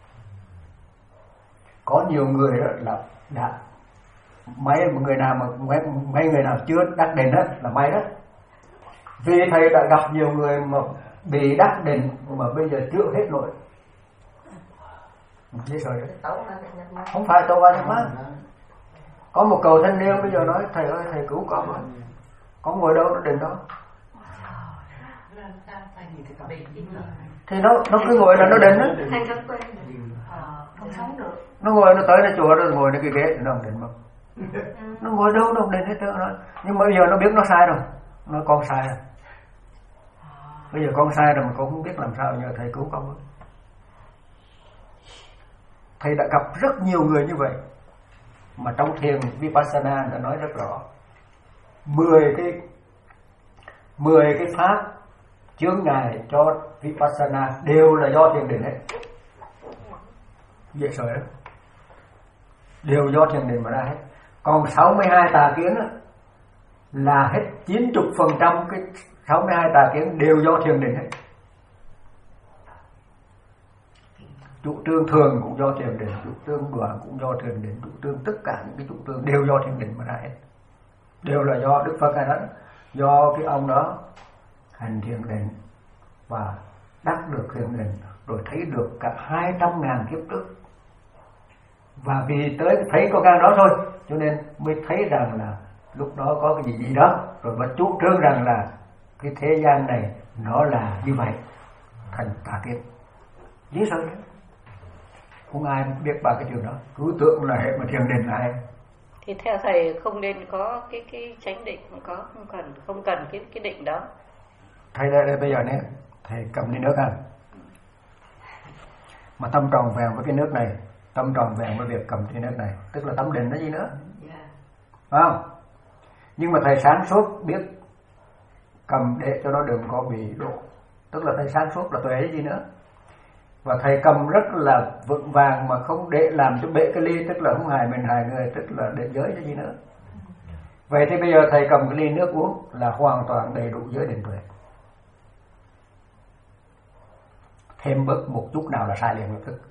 Có nhiều người đó là đã mấy người nào mà mấy, mấy người nào chưa đắc định đó là may đó. Vì thầy đã gặp nhiều người mà bị đắc định mà bây giờ chưa hết nổi. Dễ sợ đấy. Không phải tàu qua nhắc má. Có một cậu thanh niên bây giờ nói thầy ơi thầy cứu con rồi. Con ngồi đâu nó định đó. Thì nó nó cứ ngồi là nó định đó. Nó ngồi nó tới nó chùa nó ngồi nó cái ghế nó không định mà. Nó ngồi đâu nó không định hết trơn rồi. Nhưng mà bây giờ nó biết nó sai rồi. Nó con sai rồi. Bây giờ con sai rồi mà con không biết làm sao nhờ thầy cứu con. Thầy đã gặp rất nhiều người như vậy. Mà trong thiền Vipassana đã nói rất rõ, mười cái mười cái pháp chướng ngại cho Vipassana đều là do thiền định hết. Dễ sợ đó. Đều do thiền định mà ra hết. Còn sáu mươi hai tà kiến đó, là hết chín mươi phần trăm cái sáu mươi hai tà kiến đều do thiền định hết. chủ trương thường cũng do thiền định, chủ trương đoạn cũng do thiền định, chủ trương tất cả những cái chủ trương đều do thiền định mà ra hết, đều là do Đức Phật hay đó, do cái ông đó hành thiền định và đắc được thiền định rồi thấy được cả hai trăm ngàn kiếp trước, và vì tới thấy có căn đó thôi cho nên mới thấy rằng là lúc đó có cái gì gì đó, rồi mà chủ trương rằng là cái thế gian này nó là như vậy, thành tà kiếp. Lý sao đấy? Không ai biết ba cái điều đó, cứ tưởng là hệ mà thiền định là hay. Thì theo thầy không nên có cái cái chánh định, không có không cần không cần cái cái định đó. Thầy đây, đây bây giờ này thầy cầm ly nước ăn, mà tâm tròn vẹn với cái nước này, tâm tròn vẹn với việc cầm ly nước này, tức là tâm định nó gì nữa, phải không? Nhưng mà thầy sáng suốt biết cầm để cho nó đừng có bị đổ, tức là thầy sáng suốt là tuệ gì nữa. Và thầy cầm rất là vững vàng mà không để làm cho bể cái ly, tức là không hại mình hại người, tức là để giới cho gì nữa. Vậy thì bây giờ thầy cầm cái ly nước uống là hoàn toàn đầy đủ giới định tuệ. Thêm bớt một chút nào là sai liền lập tức.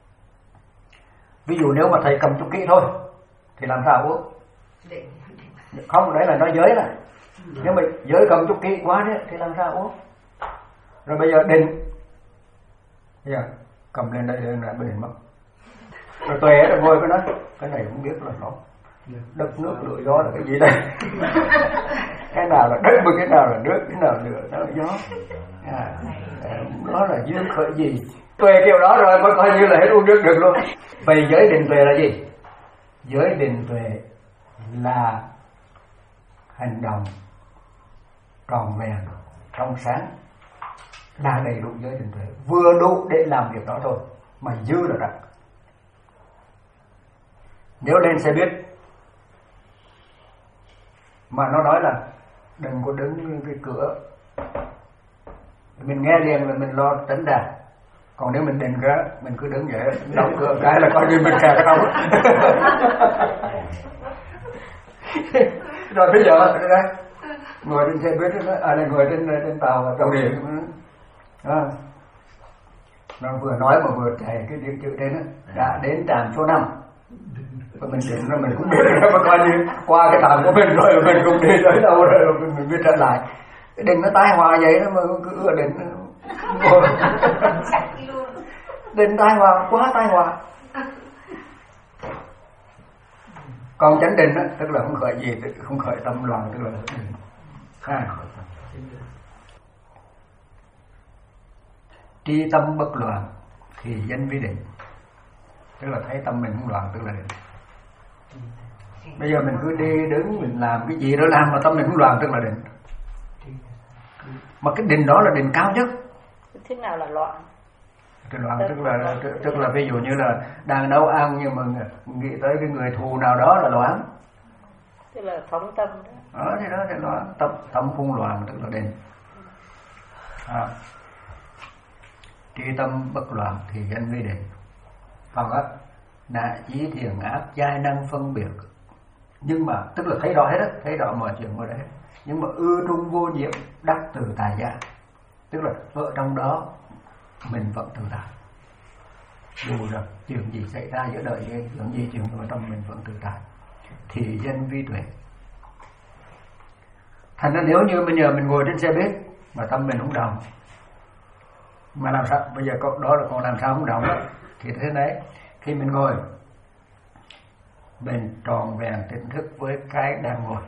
Ví dụ nếu mà thầy cầm chút kỹ thôi thì làm sao uống? Không, đấy là nói giới này. Nếu mà giới cầm chút kỹ quá đấy thì làm sao uống? Rồi bây giờ định, bây giờ cầm lên đây là định mất. Rồi tuệ rồi ngồi cái nói cái này cũng biết là nó đất nước lửa gió là cái gì đây? Cái nào là đất mà cái nào là nước, cái nào lửa, nó là gió. À, nó là duyên khởi gì? Tuệ kiểu đó rồi mới coi như là hết uống nước được luôn. Vậy giới định tuệ là gì? Giới định tuệ là hành động tròn vẹn, trong sáng, là đầy đủ giới định tuệ, vừa đủ để làm việc đó thôi, mà dư là đặt. Nếu lên xe buýt mà nó nói là đừng có đứng cái cửa, mình nghe liền là mình lo tránh đà. Còn nếu mình định ra mình cứ đứng vậy, đóng cửa cái là coi như mình kẹt ở đâu. Rồi bây giờ đây ngồi trên xe buýt đó, à đây ngồi trên trên tàu tàu điện đó. Nó vừa nói mà vừa chạy cái điện chữ trên đó, đã đến trạm số năm. Và mình đến rồi mình cũng biết rồi, mà coi như qua cái trạm của mình rồi mình cũng đi tới đâu rồi mình, mình biết trở lại. Cái định nó tai họa vậy đó mà cứ ở định định tai họa, quá tai họa. Còn chánh định đó, tức là không khởi gì, tức không khởi tâm loạn, tức là định. À. Tri tâm bất loạn thì danh vi định, tức là thấy tâm mình không loạn, tức là định. Bây giờ mình cứ đi đứng mình làm cái gì đó làm mà tâm mình không loạn, tức là định. Mà cái định đó là định cao nhất. Thế nào là loạn? Cái loạn tức là tức là ví dụ như là đang nấu ăn nhưng mà nghĩ tới cái người thù nào đó là loạn. Tức là phóng tâm đó. Đó thì đó thì loạn, tâm tâm không loạn tức là định. À. Tri tâm bất loạn thì danh vi định. Còn á, nạ chí thiền ác giai năng phân biệt. Nhưng mà tức là thấy rõ hết á, thấy rõ mọi chuyện ở đấy. Nhưng mà ư trung vô nhiễm đắc từ tài gia, tức là ở trong đó mình vẫn tự tại. Dù là chuyện gì xảy ra giữa đời gì, chuyện gì chuyện ở trong mình vẫn tự tại, thì danh vi tuệ. Thành ra nếu như bây giờ mình ngồi trên xe buýt mà tâm mình không động, mà làm sao bây giờ đó là còn làm sao không động đó, thì thế đấy, khi mình ngồi mình tròn vẹn tỉnh thức với cái đang ngồi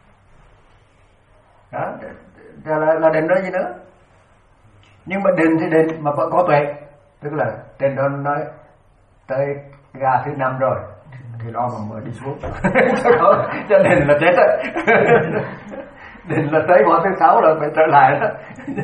đó, là, là định đó gì nữa. Nhưng mà định thì định mà vẫn có tuệ, tức là trên đó nói tới ga thứ năm rồi thì lo mà mở đi xuống. Cho định là chết rồi. Định là tới ngõ thứ sáu rồi phải trở lại đó.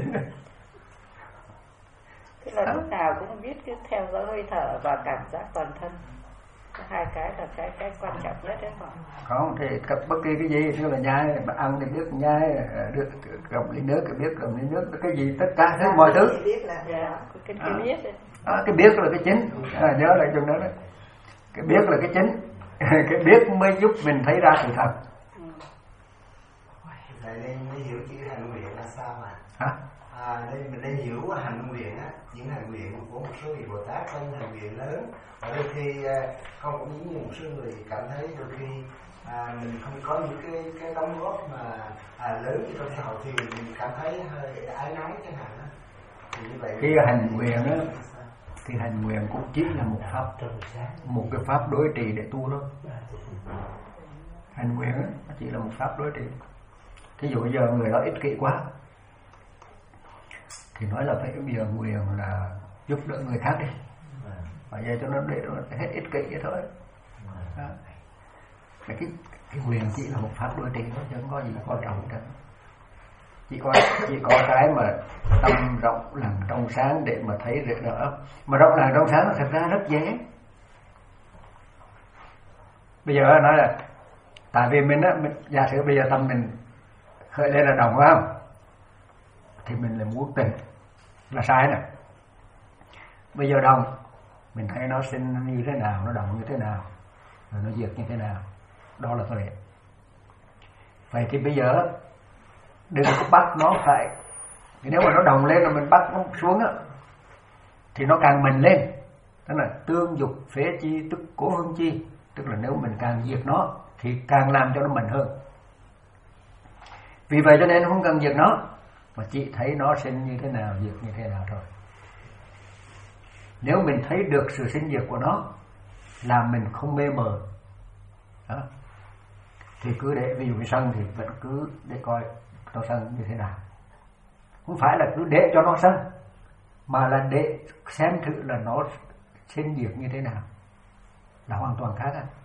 Tức là lúc nào cũng biết cái theo dõi hơi thở và cảm giác toàn thân. Hai cái là cái cái quan trọng nhất đấy mà. Không thì bất kỳ cái gì, tức là nhai, ăn thì biết nhai, được cầm ly nước thì biết cầm ly nước, cái gì tất cả hết mọi thứ. Yeah, cái cái biết đấy. À, cái biết là cái chính, à, nhớ lại trong đó đấy. Cái biết là cái chính, cái biết mới giúp mình thấy ra sự thật. Vậy nên mới hiểu chữ hành nguyện là sao ạ? Hả? À, à, đây mình đang hiểu hành nguyện á, những hành nguyện của một số vị Bồ Tát trong hành nguyện lớn, và đôi khi à, con cũng giống như một số người cảm thấy đôi khi à, mình không có những cái cái đóng góp mà à, lớn trong xã hội thì mình cảm thấy hơi ái náy chẳng hạn đó. Thì như vậy cái hành nguyện á, cái hành nguyện cũng chỉ là một pháp, một cái pháp đối trị để tu thôi. Hành nguyện á, nó chỉ là một pháp đối trị. Thí dụ giờ người đó ích kỷ quá thì nói là phải bây giờ nguyện là giúp đỡ người khác đi, và vậy cho nó để nó hết ích kỷ vậy thôi. Đó. Cái, cái nguyện chỉ là một pháp đối trị thôi, chứ không có gì quan trọng cả. Chỉ có chỉ có cái mà tâm rộng lặng trong sáng để mà thấy được đó. Mà rộng lặng trong sáng là thật ra rất dễ. Bây giờ nói là tại vì mình á, mình, giả sử bây giờ tâm mình khởi lên là đồng, phải không? Thì mình là muốn tỉnh, là sai nè. Bây giờ đồng, mình thấy nó sinh như thế nào, nó động như thế nào, rồi nó diệt như thế nào, đó là tuệ. Vậy thì bây giờ đừng có bắt nó phải, nếu mà nó đồng lên là mình bắt nó xuống á, thì nó càng mình lên. Tức là tương dục phế chi tức cố hương chi, tức là nếu mình càng diệt nó thì càng làm cho nó mình hơn. Vì vậy cho nên không cần diệt nó, mà chỉ thấy nó sinh như thế nào, diệt như thế nào thôi. Nếu mình thấy được sự sinh diệt của nó, làm mình không mê mờ đó, thì cứ để, ví dụ như sân thì vẫn cứ để coi nó sân như thế nào. Không phải là cứ để cho nó sân, mà là để xem thử là nó sinh diệt như thế nào, là hoàn toàn khác anh.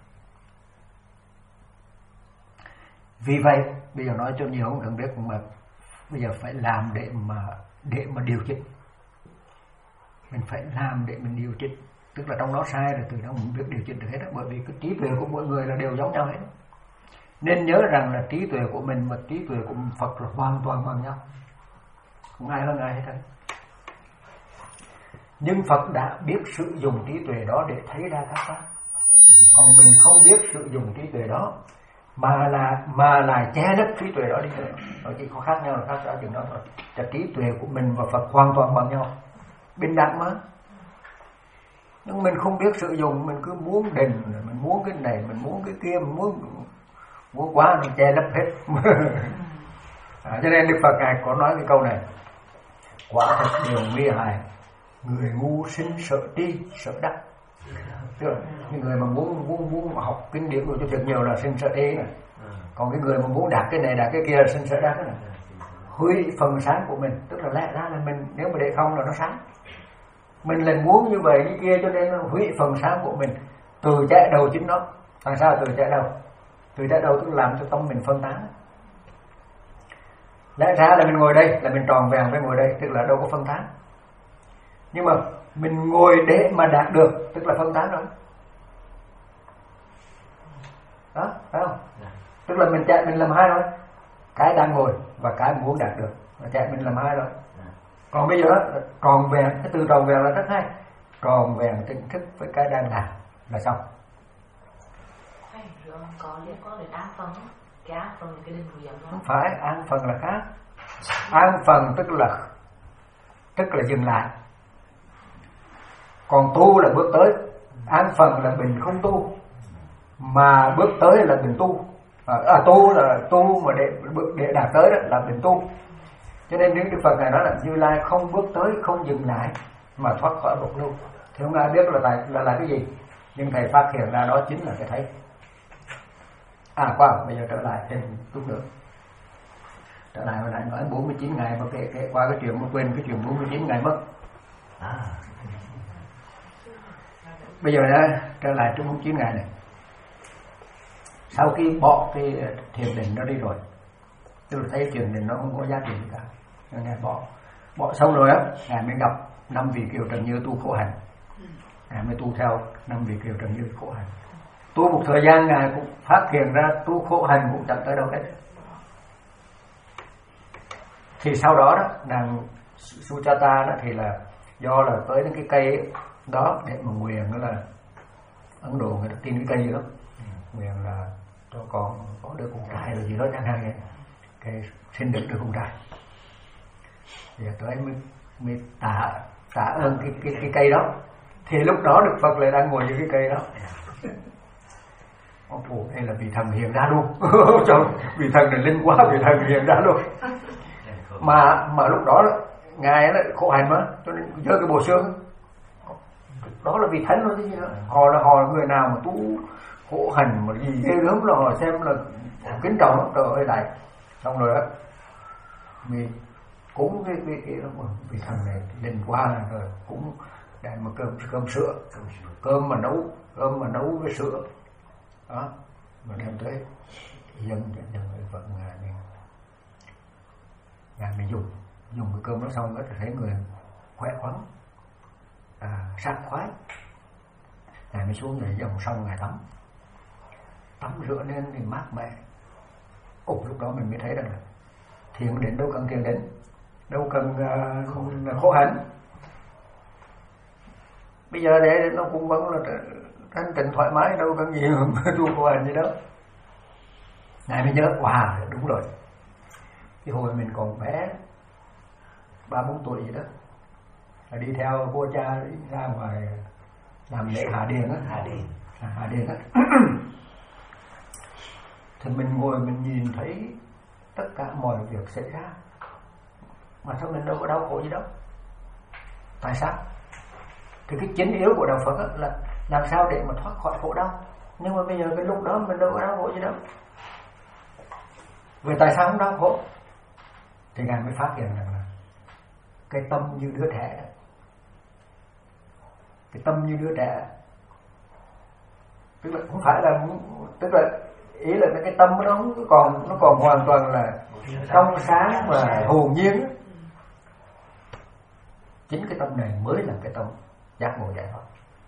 Vì vậy bây giờ nói cho nhiều không cần biết, mà bây giờ phải làm để mà để mà điều chỉnh. Mình phải làm để mình điều chỉnh, tức là trong đó sai rồi từ đó mình biết điều chỉnh được hết đó. Bởi vì cái trí tuệ của mỗi người là đều giống nhau hết. Nên nhớ rằng là trí tuệ của mình và trí tuệ của Phật là hoàn toàn bằng nhau, không ai hơn ai hết. Nhưng Phật đã biết sử dụng trí tuệ đó để thấy ra các pháp, còn mình không biết sử dụng trí tuệ đó mà là mà là che lấp trí tuệ đó đi nữa. Nó chỉ có khác nhau là khác ở chừng đó thôi. Là trí tuệ của mình và Phật hoàn toàn bằng nhau, bình đẳng mà. Nhưng mình không biết sử dụng, mình cứ muốn đình, mình muốn cái này, mình muốn cái kia, mình muốn muốn quá mình che lấp hết. À, cho nên Đức Phật ngài có nói cái câu này: quả thật điều nguy hại, người ngu sinh sợ tri sợ đắc. Tức là những người mà muốn muốn muốn học kinh điển của cho thật nhiều là sinh sợ tri này. Còn cái người mà muốn đạt cái này đạt cái kia là sinh sợ đắc này. Hủy phần sáng của mình, tức là lẽ ra là mình nếu mà để không là nó sáng. Mình lại muốn như vậy như kia cho nên nó hủy phần sáng của mình, từ chạy đầu chính nó. Tại sao từ chạy đầu? Từ chạy đầu tức là làm cho tâm mình phân tán. Lẽ ra là mình ngồi đây là mình tròn vẹn với ngồi đây, tức là đâu có phân tán. Nhưng mà mình ngồi để mà đạt được, tức là phân tán rồi. Đó, phải không? Tức là mình chạy mình làm hai rồi. Cái đang ngồi và cái muốn đạt được, và chạy mình làm hai rồi. Còn bây giờ tròn vẹn, cái từ tròn vẹn là rất hay. Tròn vẹn tỉnh thức với cái đang làm là xong. Có liên quan đến an phần, cái an phần cái định nguyện đó. Không phải, an phần là khác. An phần tức là tức là dừng lại. Còn tu là bước tới. An phần là mình không tu, mà bước tới là mình tu. À, tu là tu mà để để đạt tới đó là mình tu. Cho nên Đức Phật này nói là Như Lai không bước tới, không dừng lại mà thoát khỏi một lưu. Thì không ai biết là là, là là cái gì, nhưng thầy phát hiện ra đó chính là cái thấy. À qua bây giờ trở lại trên chút nữa. Trở lại hồi nãy nói bốn mươi chín ngày mà kể, kể qua cái chuyện mà quên cái chuyện bốn mươi chín ngày mất. À. Bây giờ đã trở lại trong bốn mươi chín ngày này. Sau khi bỏ cái thiền định nó đi rồi, tôi thấy thiền định nó không có giá trị gì cả, nên ngài bỏ. Bỏ xong rồi á, ngài mới gặp năm vị Kiều Trần Như tu khổ hạnh. Ngài mới tu theo năm vị Kiều Trần Như khổ hạnh. Tu một thời gian ngài cũng phát hiện ra tu khổ hạnh cũng chẳng tới đâu hết. Thì sau đó đó, nàng Sujata đó thì là do là tới đến cái cây đó để mà nguyện, đó là Ấn Độ người ta tin cái cây đó, nguyện là cho con có đứa con trai rồi gì đó chẳng hạn vậy, cái sinh được đứa con trai. Thì tới mới, mới tạ tạ ơn cái, cái, cái cây đó. Thì lúc đó Đức Phật lại đang ngồi dưới cái cây đó. Ồ, đây là vị thần hiện ra luôn. Vị thần này linh quá, vị thần hiện ra luôn. Mà mà lúc đó ngài nó khổ hạnh mà, cho nên giơ cái bộ xương đó là vị thánh luôn chứ gì nữa. Họ là họ là người nào mà tu khổ hạnh mà gì ghê gớm là họ xem là kính trọng lắm, trời ơi lại. Xong rồi đó mình cúng cái cái cái đó, vị thần này linh quá rồi cũng để mà cơm cơm sữa, cơm mà nấu cơm mà nấu với sữa đó mà đem tới dân dân người Phật ngài mình ngài mình dùng dùng cái cơm đó xong đó thì thấy người khỏe khoắn, à, sảng khoái. Ngài mới xuống người dòng sông ngài tắm tắm rửa lên thì mát mẻ. Ồ, lúc đó mình mới thấy rằng là thiền đến đâu cần thiền đến, đâu cần uh, khổ hạnh. Bây giờ để nó cũng vẫn là thanh tịnh thoải mái, đâu cần gì mà tu khổ hạnh gì đó. Ngài mới nhớ, wow, đúng rồi. Cái hồi mình còn bé ba bốn tuổi gì đó là đi theo vua cha ra ngoài làm lễ hạ điền á, hạ điền, à, hạ điền á. Thì mình ngồi mình nhìn thấy tất cả mọi việc xảy ra mà sao mình đâu có đau khổ gì đâu. Tại sao? Thì cái chính yếu của đạo Phật là làm sao để mà thoát khỏi khổ đau. Nhưng mà bây giờ cái lúc đó mình đâu có đau khổ gì đâu. Vậy tại sao không đau khổ? Thì Ngài mới phát hiện rằng là cái tâm như đứa trẻ, cái tâm như đứa trẻ, tức là không phải là, tức là ý là cái tâm nó còn nó còn hoàn toàn là trong sáng và hồn nhiên. Chính cái tâm này mới là cái tâm giác ngộ giải thoát.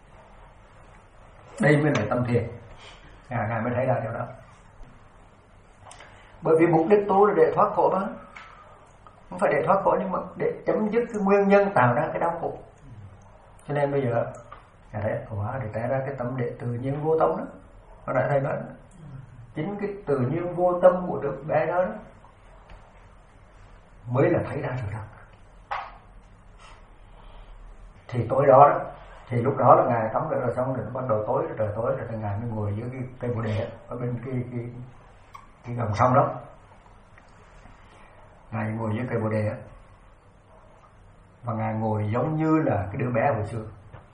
Đây mới là tâm thiền. Ngài, Ngài mới thấy ra điều đó. Bởi vì mục đích tu là để thoát khổ mà, không phải để thoát khổ nhưng mà để chấm dứt cái nguyên nhân tạo ra cái đau khổ. Cho nên bây giờ Ngài thấy hóa để trả ra cái tâm đệ tự nhiên vô tâm đó. Hồi nãy thầy nói chính cái tự nhiên vô tâm của đứa bé đó, đó mới là thấy ra sự thật. Thì tối đó, đó thì lúc đó là Ngài tắm rửa rồi xong rồi bắt đầu tối rồi, trời tối rồi thì Ngài mới ngồi dưới cái cây bồ đề ở bên cái cái cái dòng sông đó. Ngài ngồi dưới cây bồ đề và Ngài ngồi giống như là cái đứa bé hồi xưa,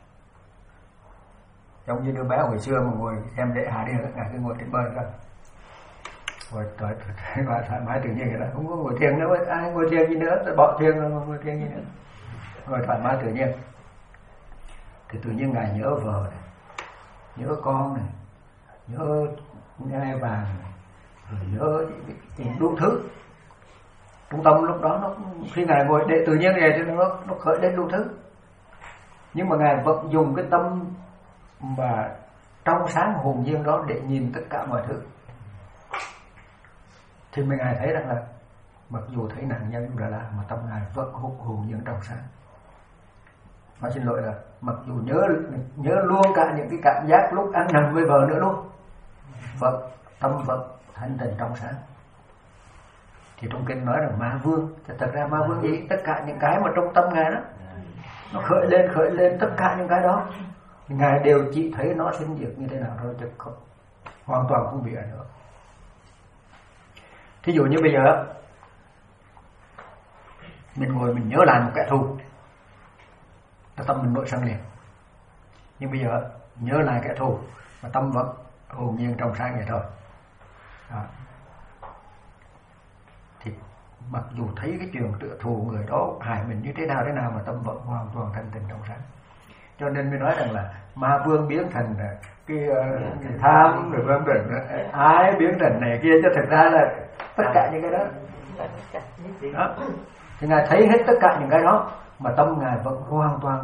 giống như đứa bé hồi xưa mà ngồi xem lễ hạ điền, Ngài cứ ngồi trên bờ rồi ngồi thoải thoải mái tự nhiên vậy đó, không có ngồi thiền nữa, ai ngồi thiền gì nữa, bỏ thiền rồi ngồi thiền gì nữa, ngồi thoải mái tự nhiên. Thì tự nhiên Ngài nhớ vợ này, nhớ con này, nhớ ngai vàng này, rồi nhớ những đủ thứ. Trung tâm lúc đó nó khi Ngài ngồi để tự nhiên này thì nó nó khởi lên đủ thứ. Nhưng mà Ngài vẫn dùng cái tâm mà trong sáng hồn nhiên đó để nhìn tất cả mọi thứ. Thì mình Ngài thấy rằng là mặc dù thấy nạn nhân đã là mà tâm Ngài vẫn hồn hồn nhiên trong sáng. Mà xin lỗi là mặc dù nhớ nhớ luôn cả những cái cảm giác lúc ăn nằm với vợ nữa luôn, vẫn tâm vẫn thanh tịnh trong sáng. Thì trong kinh nói rằng ma vương, thật ra ma vương gì? Tất cả những cái mà trong tâm Ngài đó nó khởi lên khởi lên tất cả những cái đó Ngài đều chỉ thấy nó sinh diệt như thế nào thôi, chứ không, hoàn toàn không bị ảnh hưởng. Thí dụ như bây giờ mình ngồi mình nhớ lại một kẻ thù, tâm mình nổi sân liền. Nhưng bây giờ nhớ lại kẻ thù mà tâm vẫn hồn nhiên trong sáng vậy thôi. Đó. Thì mặc dù thấy cái chuyện tự thù người đó hại mình như thế nào thế nào mà tâm vẫn hoàn toàn thanh tịnh trong sáng. Cho nên mới nói rằng là ma vương biến thành cái, cái tham rồi vân vân, ái biến thành này kia, cho thật ra là tất cả những cái đó. Đó. Thì Ngài thấy hết tất cả những cái đó mà tâm Ngài vẫn hoàn toàn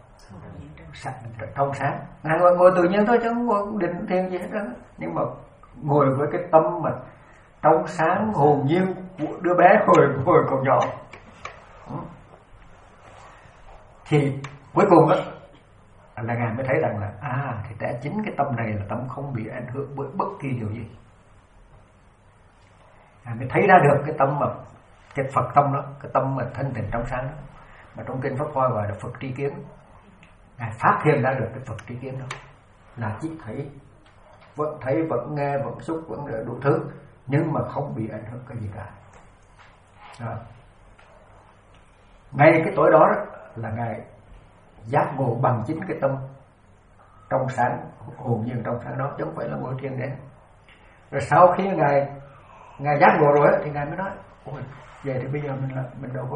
trong sáng. Ngài ngồi, ngồi tự nhiên thôi chứ không ngồi định thiền gì hết đó. Nhưng mà ngồi với cái tâm mà trong sáng hồn nhiên của đứa bé hồi hồi còn nhỏ. Thì cuối cùng á là Ngài mới thấy rằng là à thì tại chính cái tâm này là tâm không bị ảnh hưởng bởi bất kỳ điều gì. Ngài mới thấy ra được cái tâm mà cái Phật tâm đó, cái tâm mà thanh tịnh trong sáng đó, mà trong kinh Pháp Hoa gọi là Phật tri kiến. Ngài phát hiện ra được cái Phật tri kiến đó là chỉ thấy, vẫn thấy, vẫn nghe, vẫn xúc, vẫn đủ thứ, nhưng mà không bị ảnh hưởng cái gì cả. Đó. Ngay cái tối đó, đó là Ngài giác ngộ bằng chính cái tâm trong sáng, hồn nhiên trong sáng đó, chứ không phải là ngôi thiền đen. Rồi sau khi Ngài Ngài giác ngộ rồi thì Ngài mới nói: ôi, vậy thì bây giờ mình là mình đâu có.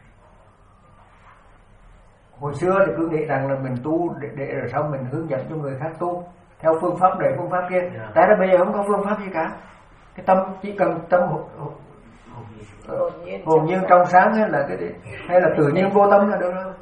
Hồi xưa thì cứ nghĩ rằng là mình tu để, để rồi sau mình hướng dẫn cho người khác tu theo phương pháp này phương pháp kia. Yeah. Tại đó bây giờ không có phương pháp gì cả. Cái tâm chỉ cần tâm hồn, hồn, hồn nhiên trong sáng hay là cái hay là tự nhiên vô tâm là được rồi.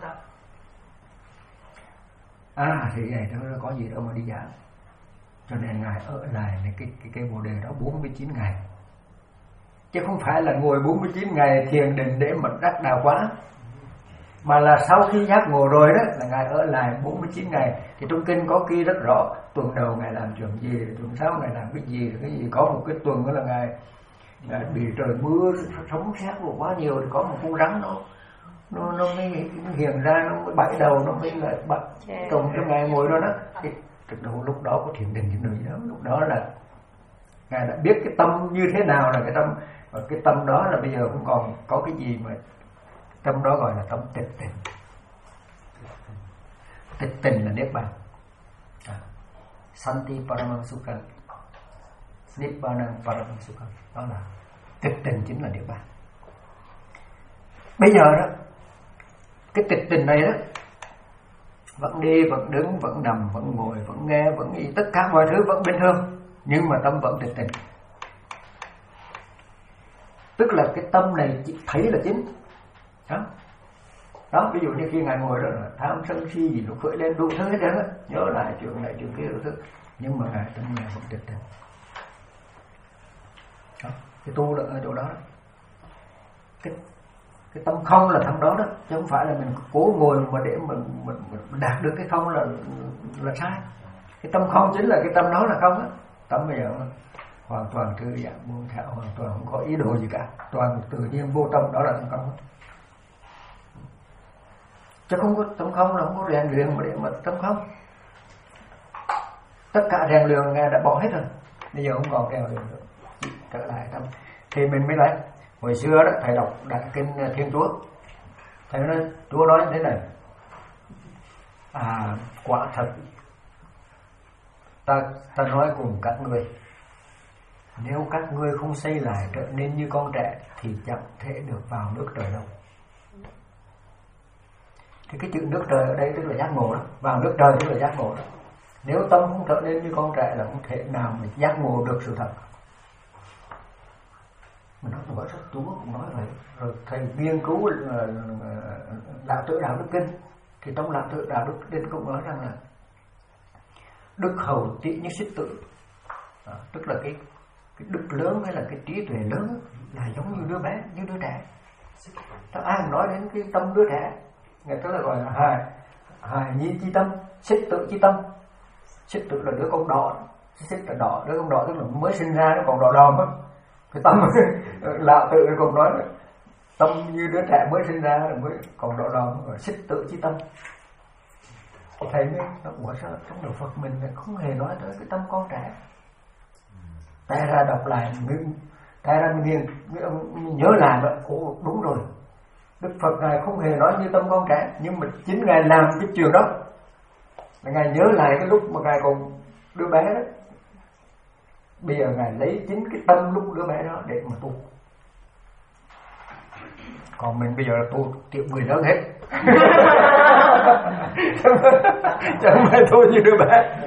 À thì vậy đó, có gì đâu mà đi giảng. Cho nên Ngài ở lại cái cái cái bồ đề đó bốn mươi chín ngày, chứ không phải là ngồi bốn mươi chín ngày thiền định để mà đắc đạo quả, mà là sau khi giác ngộ rồi đó là Ngài ở lại bốn mươi chín ngày. Thì trong kinh có ghi rất rõ tuần đầu Ngài làm chuyện gì, tuần sau Ngài làm cái gì, cái gì. Có một cái tuần đó là Ngài, Ngài bị trời mưa sấm sét quá nhiều, thì có một con rắn nó nó nó mới hiện ra, nó mới bãi đầu, nó mới lại bật cùng cho Ngài ngồi đó đó. Thì thực đầu lúc đó có thiền định thiền định gì đó, lúc đó là Ngài đã biết cái tâm như thế nào là cái tâm, và cái tâm đó là bây giờ cũng còn có cái gì mà tâm đó gọi là tâm tịch tịnh. Tịch tịnh là niết bàn. À, Santi Paramang Sukha, Nibbanang Paramang Sukha, đó là tịch tịnh chính là niết bàn. Bây giờ đó, cái tịch tịnh này đó, vẫn đi, vẫn đứng, vẫn nằm, vẫn ngồi, vẫn nghe, vẫn nghĩ, tất cả mọi thứ vẫn bình thường, nhưng mà tâm vẫn tịch tịnh. Tức là cái tâm này chỉ thấy là chính. Đó. Đó, ví dụ như khi Ngài ngồi đó là tham sân si gì nó khởi lên đủ thứ hết trơn á, nhớ lại chuyện này chuyện kia đủ thứ, nhưng mà Ngài tâm Ngài vẫn tịch tịnh. Đó, cái tu là ở chỗ đó, đó. Cái cái tâm không là thằng đó đó, chứ không phải là mình cố ngồi mà để mình, mình, mình đạt được cái không là là sai. Cái tâm không chính là cái tâm đó là không á. Tâm bây giờ hoàn toàn thư giãn buông thả, hoàn toàn không có ý đồ gì cả, toàn tự nhiên vô tâm, đó là tâm không. Chứ không có tâm không là không có rèn luyện mà để mà tâm không. Tất cả rèn luyện Ngài đã bỏ hết rồi, bây giờ không còn rèn luyện nữa, trở lại tâm. Thì mình mới lấy. Hồi xưa đó thầy đọc Đại Kinh Thiên Chúa, thầy nói Chúa nói thế này: à quả thật ta ta nói cùng các ngươi, nếu các ngươi không xây lại trở nên như con trẻ thì chẳng thể được vào nước trời đâu. Thì cái chữ nước trời ở đây tức là giác ngộ đó, vào nước trời tức là giác ngộ đó. Nếu tâm không trở nên như con trẻ là không thể nào mà giác ngộ được sự thật. Mình nói là rất Chúa cũng nói vậy. Rồi thầy nghiên cứu là Lão Tử Đạo Đức Kinh, thì trong Lão Tử Đạo Đức Kinh cũng nói rằng là đức hầu tị như xích tự, à, tức là cái cái đức lớn hay là cái trí tuệ lớn là giống như đứa bé, như đứa trẻ.ถ้าai nói đến cái tâm đứa trẻ, người ta là gọi là hài hài nhi chi tâm, xích tự chi tâm. Xích tự là đứa con đỏ, xích là đỏ, đứa con đỏ tức là mới sinh ra nó còn đỏ đòn á. Cái tâm Lão Tự còn nói là tâm như đứa trẻ mới sinh ra là mới còn đỏ đòn, gọi xích tự chi tâm. Thầy mới nói, ủa sao trong đạo Phật mình không hề nói tới cái tâm con trẻ. Tại ra đọc lại, tại ra mình nhớ lại vậy, ồ đúng rồi. Đức Phật Ngài không hề nói như tâm con trẻ, nhưng mà chính Ngài làm cái chuyện đó. Ngài nhớ lại cái lúc mà Ngài còn đứa bé đó. Bây giờ Ngài lấy chính cái tâm lúc đứa bé đó để mà tu. Còn mình bây giờ là tu tiểu người lớn hết. Chứ không phải tu như đứa bé.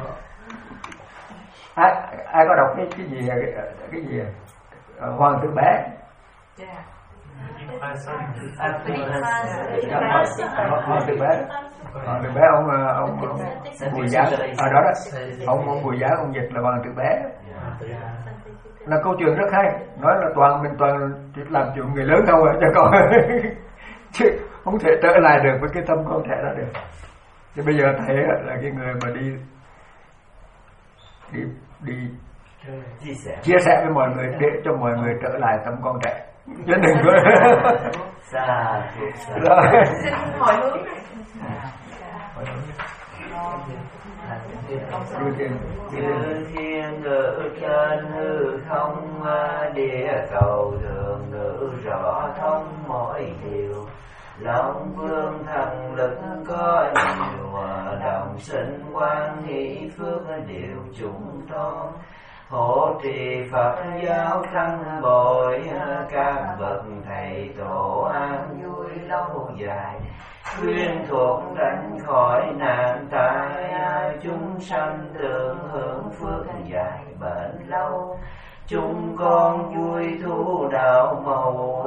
Ai, ai có đọc cái, cái gì cái, cái gì Hoàng tử bé? Hoàng tử bé. Hoàng tử bé ông ông, ông Bùi Giá ở đó đó. Ông ông Bùi Giá ông dịch là Hoàng tử bé. Là câu chuyện rất hay, nói là toàn mình toàn làm chuyện người lớn đâu à, cho con chứ không thể trở lại được với cái tâm con trẻ đó được. Thì bây giờ thầy là cái người mà đi đi đi chia sẻ, chia sẻ với mọi người để cho mọi người trở lại tâm con trẻ. chứ đừng có xa xa rồi. Xin hồi hướng. Chư thiên ngự trên hư không, địa cầu thường ngự rõ thông mọi điều. Long vương thần lực có nhiều, đồng sinh quan hỷ phước đều chúng con. Hộ trì Phật giáo tăng bội, các bậc thầy tổ an vui lâu dài. Khuyên thuộc tránh khỏi nạn tai, chúng sanh tưởng hưởng phước dài bền lâu. Chúng con vui thu đạo màu,